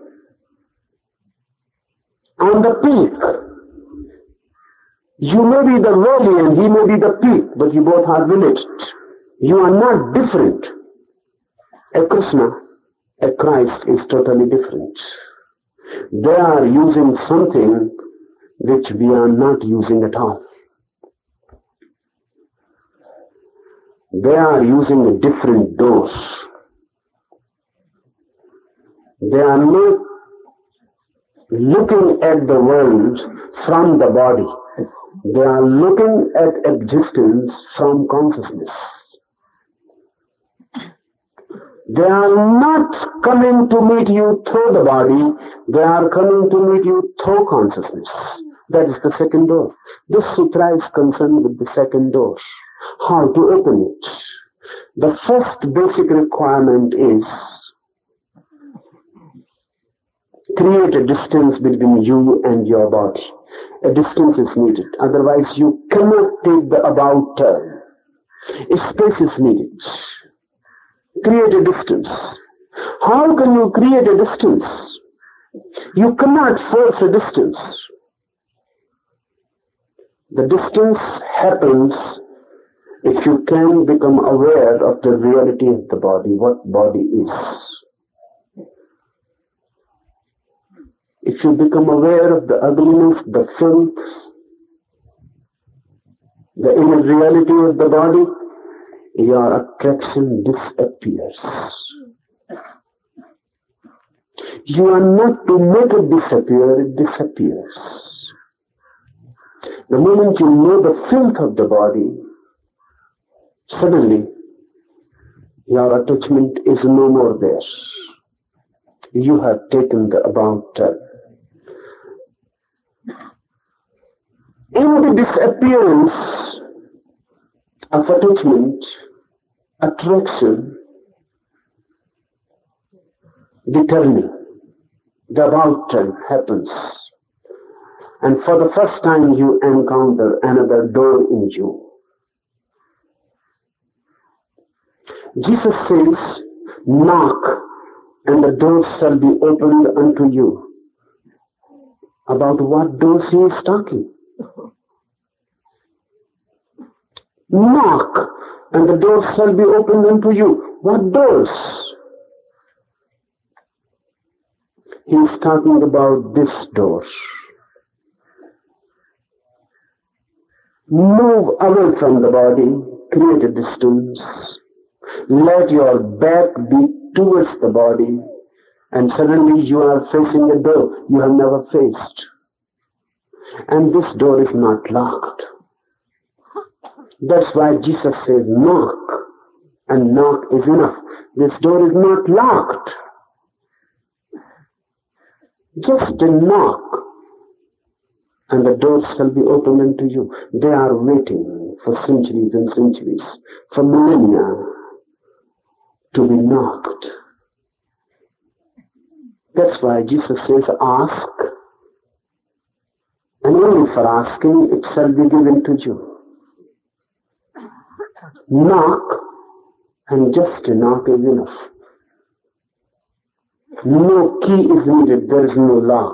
on the peak. You may be the valley and he may be the peak, but you both are villaged. You are not different. A Krishna, a Christ is totally different. They are using something which we are not using at all. They are using a different dose. They are not looking at the world from the body. They are looking at existence from consciousness. They are not coming to meet you through the body, they are coming to meet you through consciousness. That is the second door. This sutra is concerned with the second door. How to open it? The first basic requirement is create a distance between you and your body. A distance is needed. Otherwise you cannot take the about turn. A space is needed. Create a distance. How can you create a distance? You cannot force a distance. The distance happens if you can become aware of the reality of the body, what body is. If you become aware of the ugliness, the filth, the inner reality of the body, your attraction disappears. You are not to make it disappear, it disappears. The moment you know the filth of the body, suddenly your attachment is no more there. You have taken the about turn. In the disappearance of attachment, attraction, the turning, the about turn happens. And for the first time you encounter another door in you. Jesus says, knock and the doors shall be opened unto you. About what doors he is talking? Knock and the doors shall be opened unto you. What doors? He is talking about this door. Move away from the body, create a distance. Let your back be towards the body, and suddenly you are facing a door you have never faced. And this door is not locked. That's why Jesus says knock, and knock is enough. This door is not locked. Just a knock, and the doors shall be opened unto you. They are waiting for centuries and centuries, for millennia, to be knocked. That's why Jesus says, ask, and only for asking it shall be given to you. Knock, and just a knock is enough. No key is needed, there is no lock.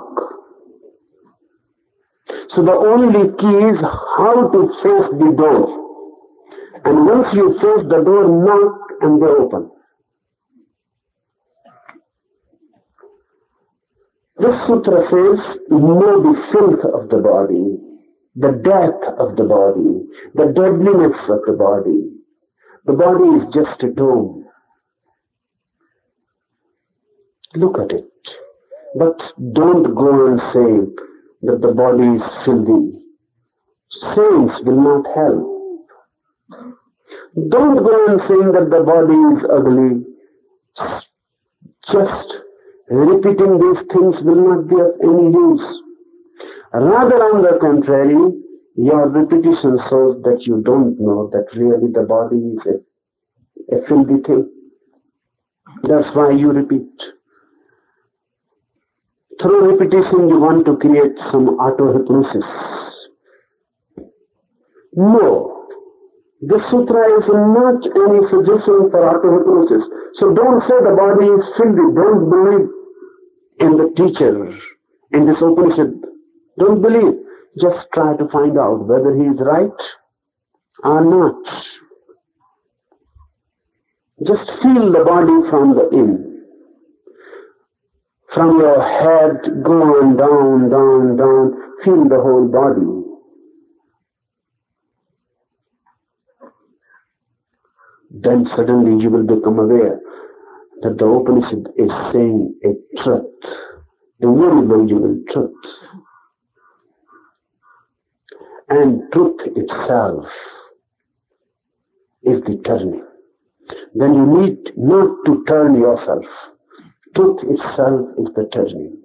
So the only key is how to face the door. And once you face the door, knock and they open. This sutra says, know the filth of the body, the death of the body, the deadliness of the body. The body is just a dome. Look at it. But don't go and say that the body is filthy. Saints will not help. Don't go and say that the body is ugly. Just repeating these things will not be of any use. Rather, on the contrary, your repetition shows that you don't know that really the body is a, a filthy thing. That's why you repeat. Through repetition, you want to create some auto-hypnosis. No. This sutra is not any suggestion for auto-hypnosis. So don't say the body is filthy. Don't believe in the teacher, in this Upanishad. Don't believe. Just try to find out whether he is right or not. Just feel the body from the in. From your head, go on down, down, down. Feel the whole body. Then suddenly you will become aware that the Upanishad is saying a truth. invisible truth. And truth itself is the turning. Then you need not to turn yourself. Truth itself is the turning.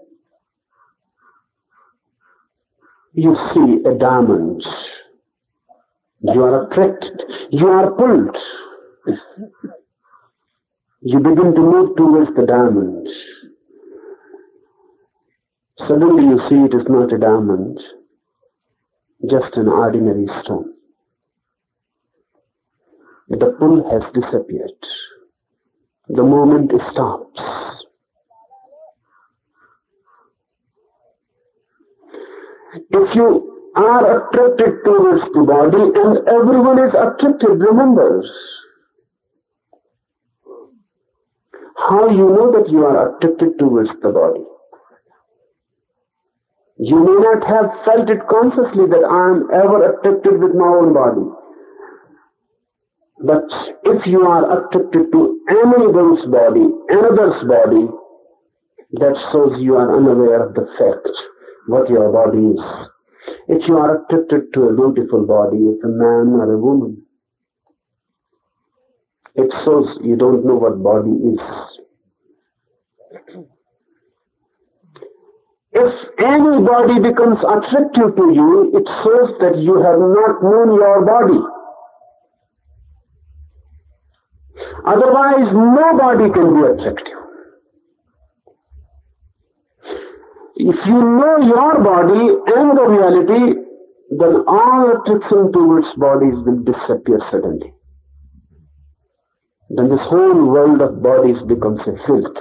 You see a diamond. You are attracted. You are pulled. You begin to move towards the diamond. Suddenly you see it is not a diamond, just an ordinary stone. The pull has disappeared. The moment stops. If you are attracted towards the body, and everyone is attracted, remember, how you know that you are attracted towards the body? You may not have felt it consciously that I am ever attracted with my own body. But if you are attracted to anyone's body, another's body, that shows you are unaware of the fact what your body is. If you are attracted to a beautiful body, if a man or a woman, it shows you don't know what body is. If any body becomes attractive to you, it shows that you have not known your body. Otherwise, nobody can be attractive. If you know your body and the reality, then all attraction towards bodies will disappear suddenly. Then this whole world of bodies becomes a filth.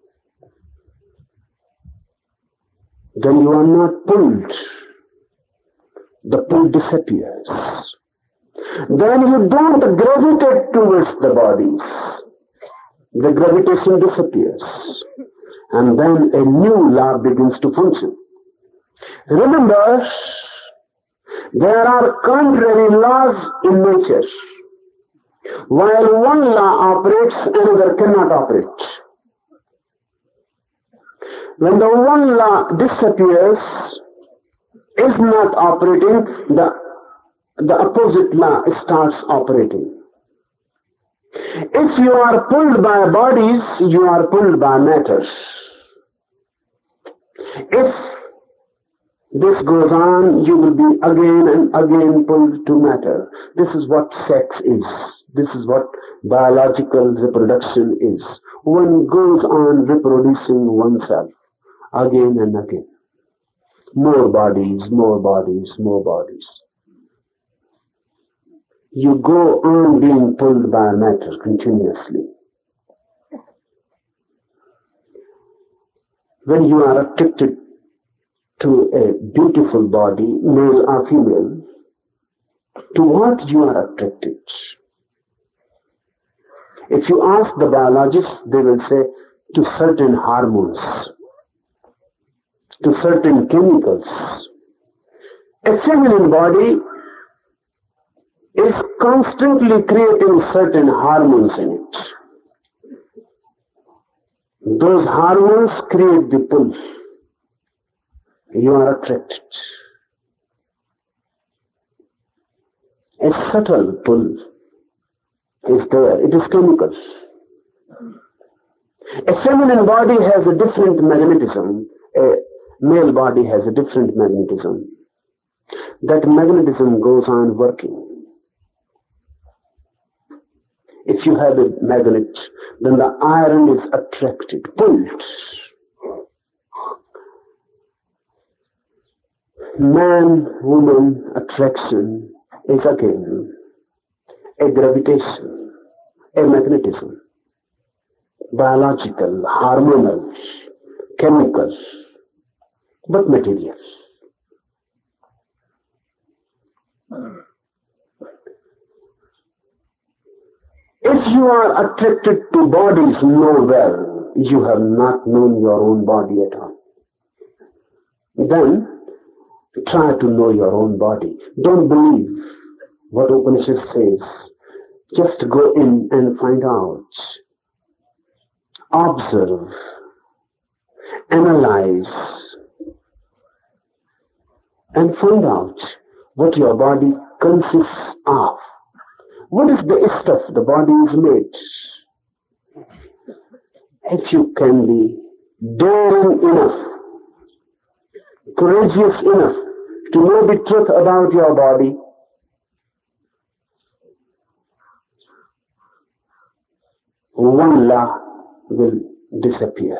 Then you are not pulled. The pull disappears. Then you don't gravitate towards the bodies. The gravitation disappears. And then a new law begins to function. Remember, there are contrary laws in nature. While one law operates, another cannot operate. When the one law disappears, is not operating, the, the opposite law starts operating. If you are pulled by bodies, you are pulled by matter. If this goes on, you will be again and again pulled to matter. This is what sex is. This is what biological reproduction is. One goes on reproducing oneself again and again. More bodies, more bodies, more bodies. You go on being pulled by matter continuously. When you are attracted to a beautiful body, male or female, to what you are attracted? If you ask the biologists, they will say to certain hormones, to certain chemicals. A feminine body is constantly creating certain hormones in it. Those hormones create the pull. You are attracted. A subtle pull is there. It is chemicals. A feminine body has a different magnetism. A male body has a different magnetism. That magnetism goes on working. If you have a magnet, then the iron is attracted, pulled. Man-woman attraction is again a gravitation, a magnetism, biological, hormonal, chemical, but material. If you are attracted to bodies, know well, you have not known your own body at all. Then, try to know your own body. Don't believe what Upanishad says. Just go in and find out. Observe. analyze and find out what your body consists of. What is the stuff the body is made? If you can be daring enough, courageous enough to know the truth about your body, one law will disappear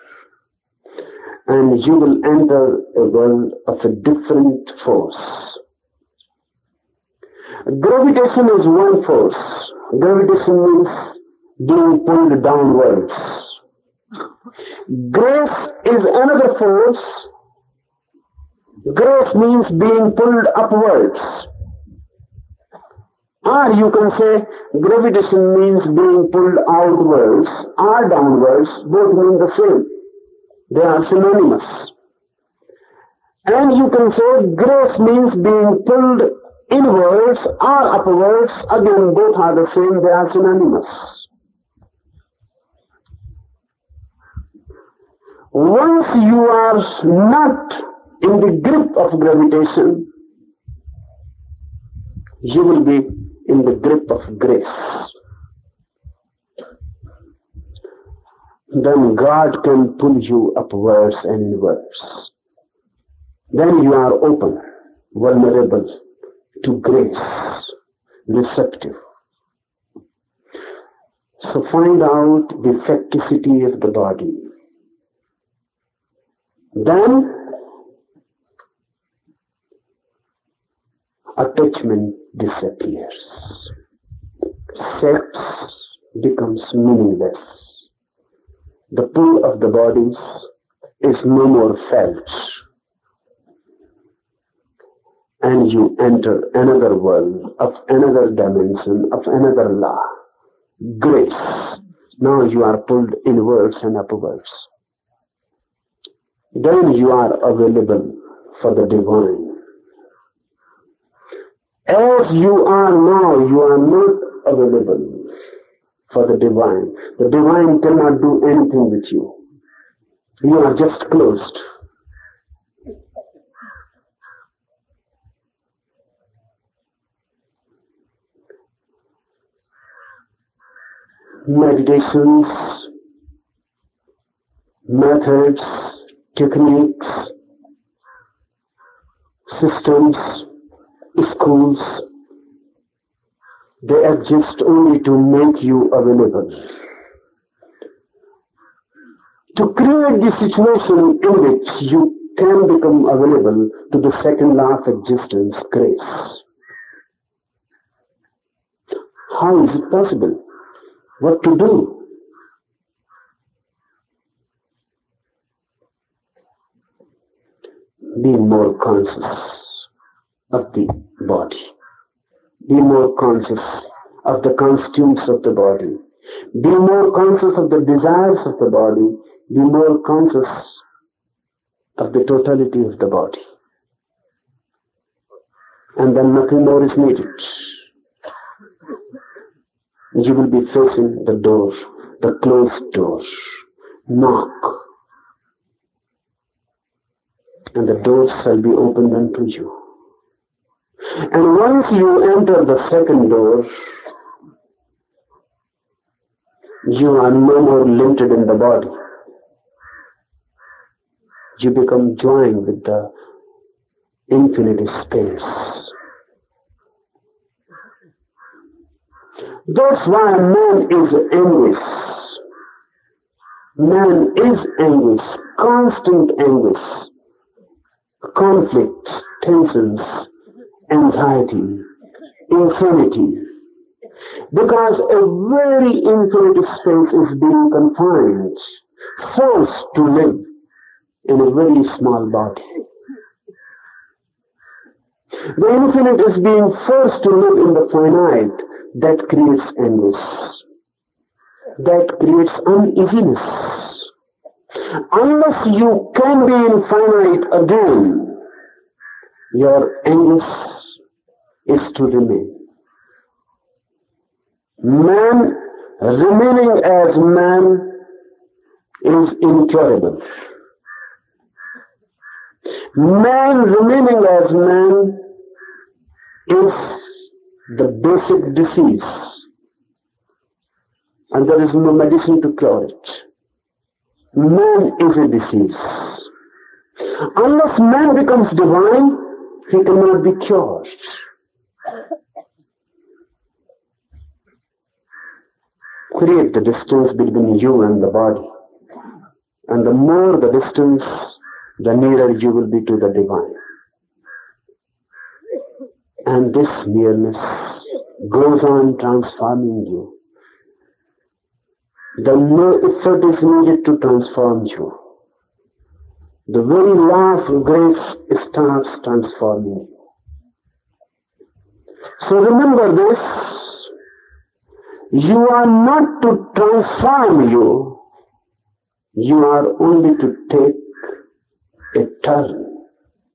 and you will enter a world of a different force. Gravitation is one force. Gravitation means being pulled downwards. Grace is another force. Grace means being pulled upwards. Or you can say gravitation means being pulled outwards or downwards. Both mean the same. They are synonymous. And you can say grace means being pulled inwards or upwards. Again, both are the same. They are synonymous. Once you are not in the grip of gravitation, you will be in the grip of grace. Then God can pull you upwards and inwards. Then you are open, vulnerable to grace, receptive. So find out the facticity of the body. Then attachment disappears. Sex becomes meaningless. The pull of the bodies is no more felt. And you enter another world of another dimension, of another law. Grace. Now you are pulled inwards and upwards. Then you are available for the divine. As you are now, you are not available for the divine. The divine cannot do anything with you. You are just closed. Meditations, methods, techniques, systems, schools, they exist only to make you available. To create the situation in which you can become available to the second law of existence, grace. How is it possible? What to do? Be more conscious of the body. Be more conscious of the constituents of the body. Be more conscious of the desires of the body. Be more conscious of the totality of the body. And then nothing more is needed. You will be facing the door, the closed door. Knock. And the doors shall be opened unto you. And once you enter the second door, you are no more limited in the body. You become joined with the infinite space. That's why man is anguish. Man is anguish, constant anguish, conflict, tensions, anxiety, insanity. Because a very infinite space is being confined, forced to live in a very small body. The infinite is being forced to live in the finite. That creates anguish. That creates uneasiness. Unless you can be infinite again, your anguish is to remain. Man remaining as man is incurable. Man remaining as man is the basic disease, and there is no medicine to cure it. Man is a disease. Unless man becomes divine, he cannot be cured. Create the distance between you and the body. And the more the distance, the nearer you will be to the divine. And this nearness goes on transforming you. The more effort is needed to transform you. The very law of grace starts transforming you. So remember this. You are not to transform you. You are only to take a turn.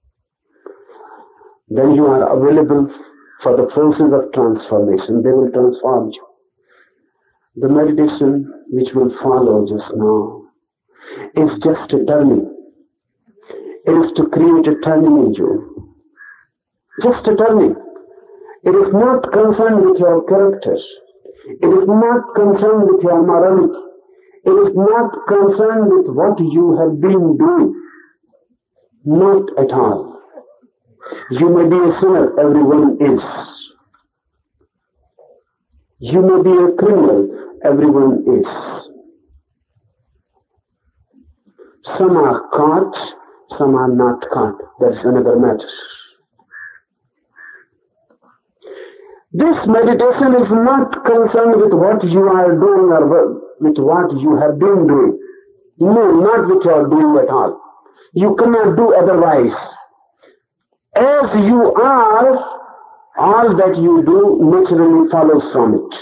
Then you are available for the forces of transformation. They will transform you. The meditation which will follow just now is just a turning. It is to create a turning in you. Just a turning. It is not concerned with your character. It is not concerned with your morality. It is not concerned with what you have been doing. Not at all. You may be a sinner, everyone is. You may be a criminal, everyone is. Some are caught, some are not caught. That's another matter. This meditation is not concerned with what you are doing or with what you have been doing. No, not with your doing at all. You cannot do otherwise. As you are, all that you do naturally follows from it.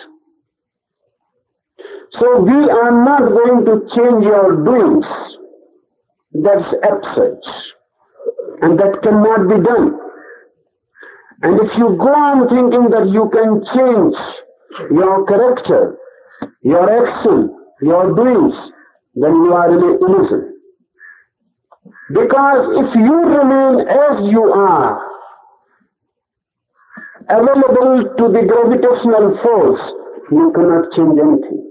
So we are not going to change your doings. That's absurd. And that cannot be done. And if you go on thinking that you can change your character, your action, your doings, then you are in an illusion. Because if you remain as you are, available to the gravitational force, you cannot change anything.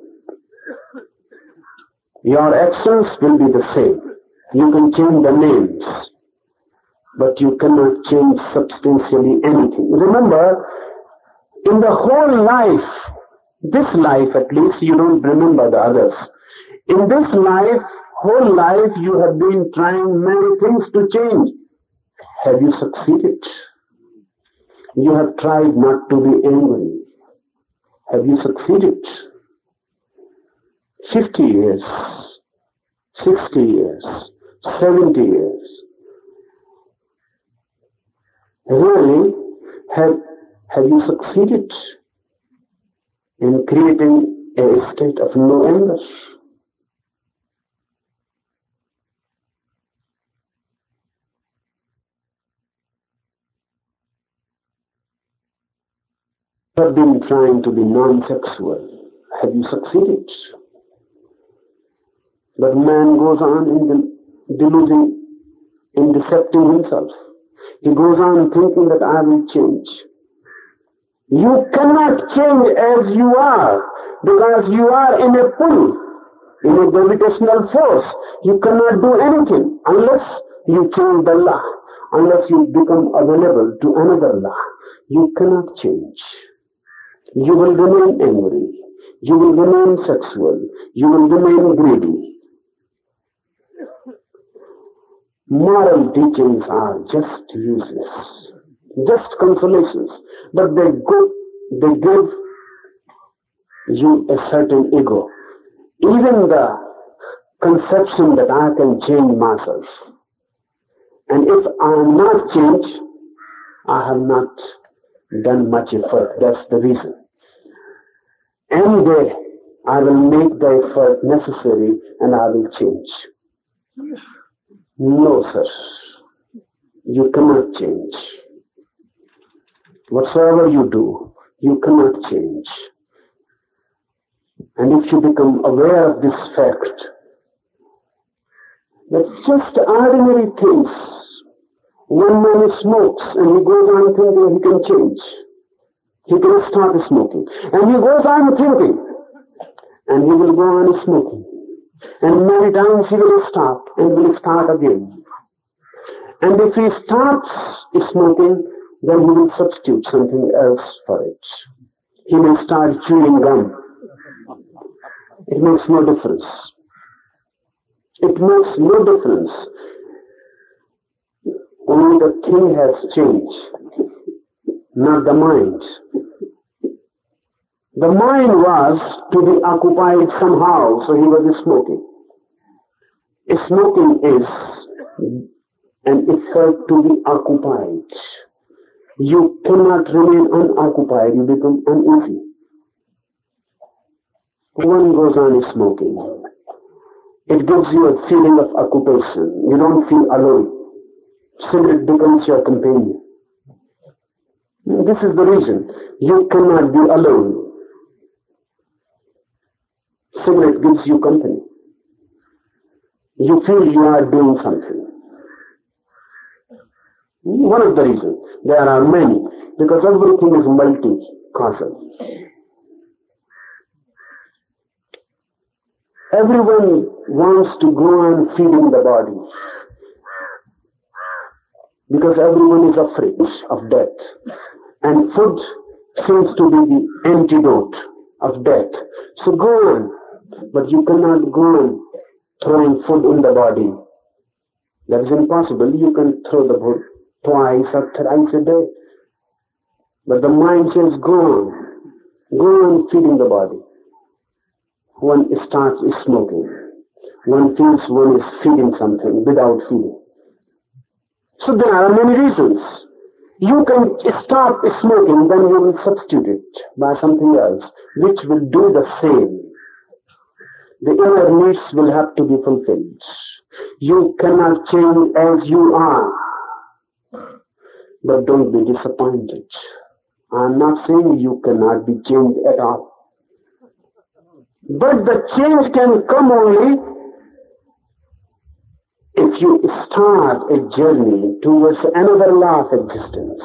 Your actions will be the same. You can change the names, but you cannot change substantially anything. Remember, in the whole life, this life at least, you don't remember the others. In this life, whole life, you have been trying many things to change. Have you succeeded? You have tried not to be angry. Have you succeeded? Fifty years, sixty years, seventy years. Really, have, have you succeeded in creating a state of no anger? You have been trying to be non-sexual. Have you succeeded? But man goes on in the deluding, in decepting himself. He goes on thinking that I will change. You cannot change as you are, because you are in a pull, in a gravitational force. You cannot do anything unless you change the law, unless you become available to another law. You cannot change. You will remain angry. You will remain sexual. You will remain greedy. Moral teachings are just useless, just consolations, but they go, they give you a certain ego. Even the conception that I can change myself, and if I am not changed, I have not done much effort. That's the reason. Any day I will make the effort necessary and I will change. No, sir. You cannot change. Whatsoever you do, you cannot change. And if you become aware of this fact, that just ordinary things, One man smokes and he goes on thinking he can change. He can start smoking. And he goes on thinking. And he will go on smoking. And many times he will stop and will start again. And if he starts smoking, then he will substitute something else for it. He may start chewing gum. It makes no difference. It makes no difference. Only the thing has changed, not the mind. The mind was to be occupied somehow, so he was smoking. Smoking is an effort to be occupied. You cannot remain unoccupied, you become uneasy. One goes on smoking. It gives you a feeling of occupation. You don't feel alone. Cigarette becomes your companion. This is the reason. You cannot be alone. Cigarette gives you company. You feel you are doing something. One of the reasons. There are many. Because everything is multi-causal. Everyone wants to go on feeding the body. Because everyone is afraid of death. And food seems to be the antidote of death. So go on. But you cannot go on throwing food in the body. That is impossible. You can throw the food twice or thrice a day. But the mind says, go on. Go on feeding the body. One starts smoking. One feels one is feeding something without feeding. So there are many reasons. You can stop smoking, then you will substitute it by something else, which will do the same. The inner needs will have to be fulfilled. You cannot change as you are. But don't be disappointed. I'm not saying you cannot be changed at all. But the change can come only if you start a journey towards another law of existence.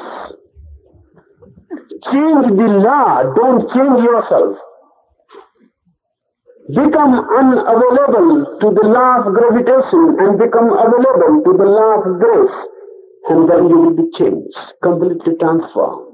Change the law, don't change yourself. Become unavailable to the law of gravitation and become available to the law of grace. And then you will be changed, completely transformed.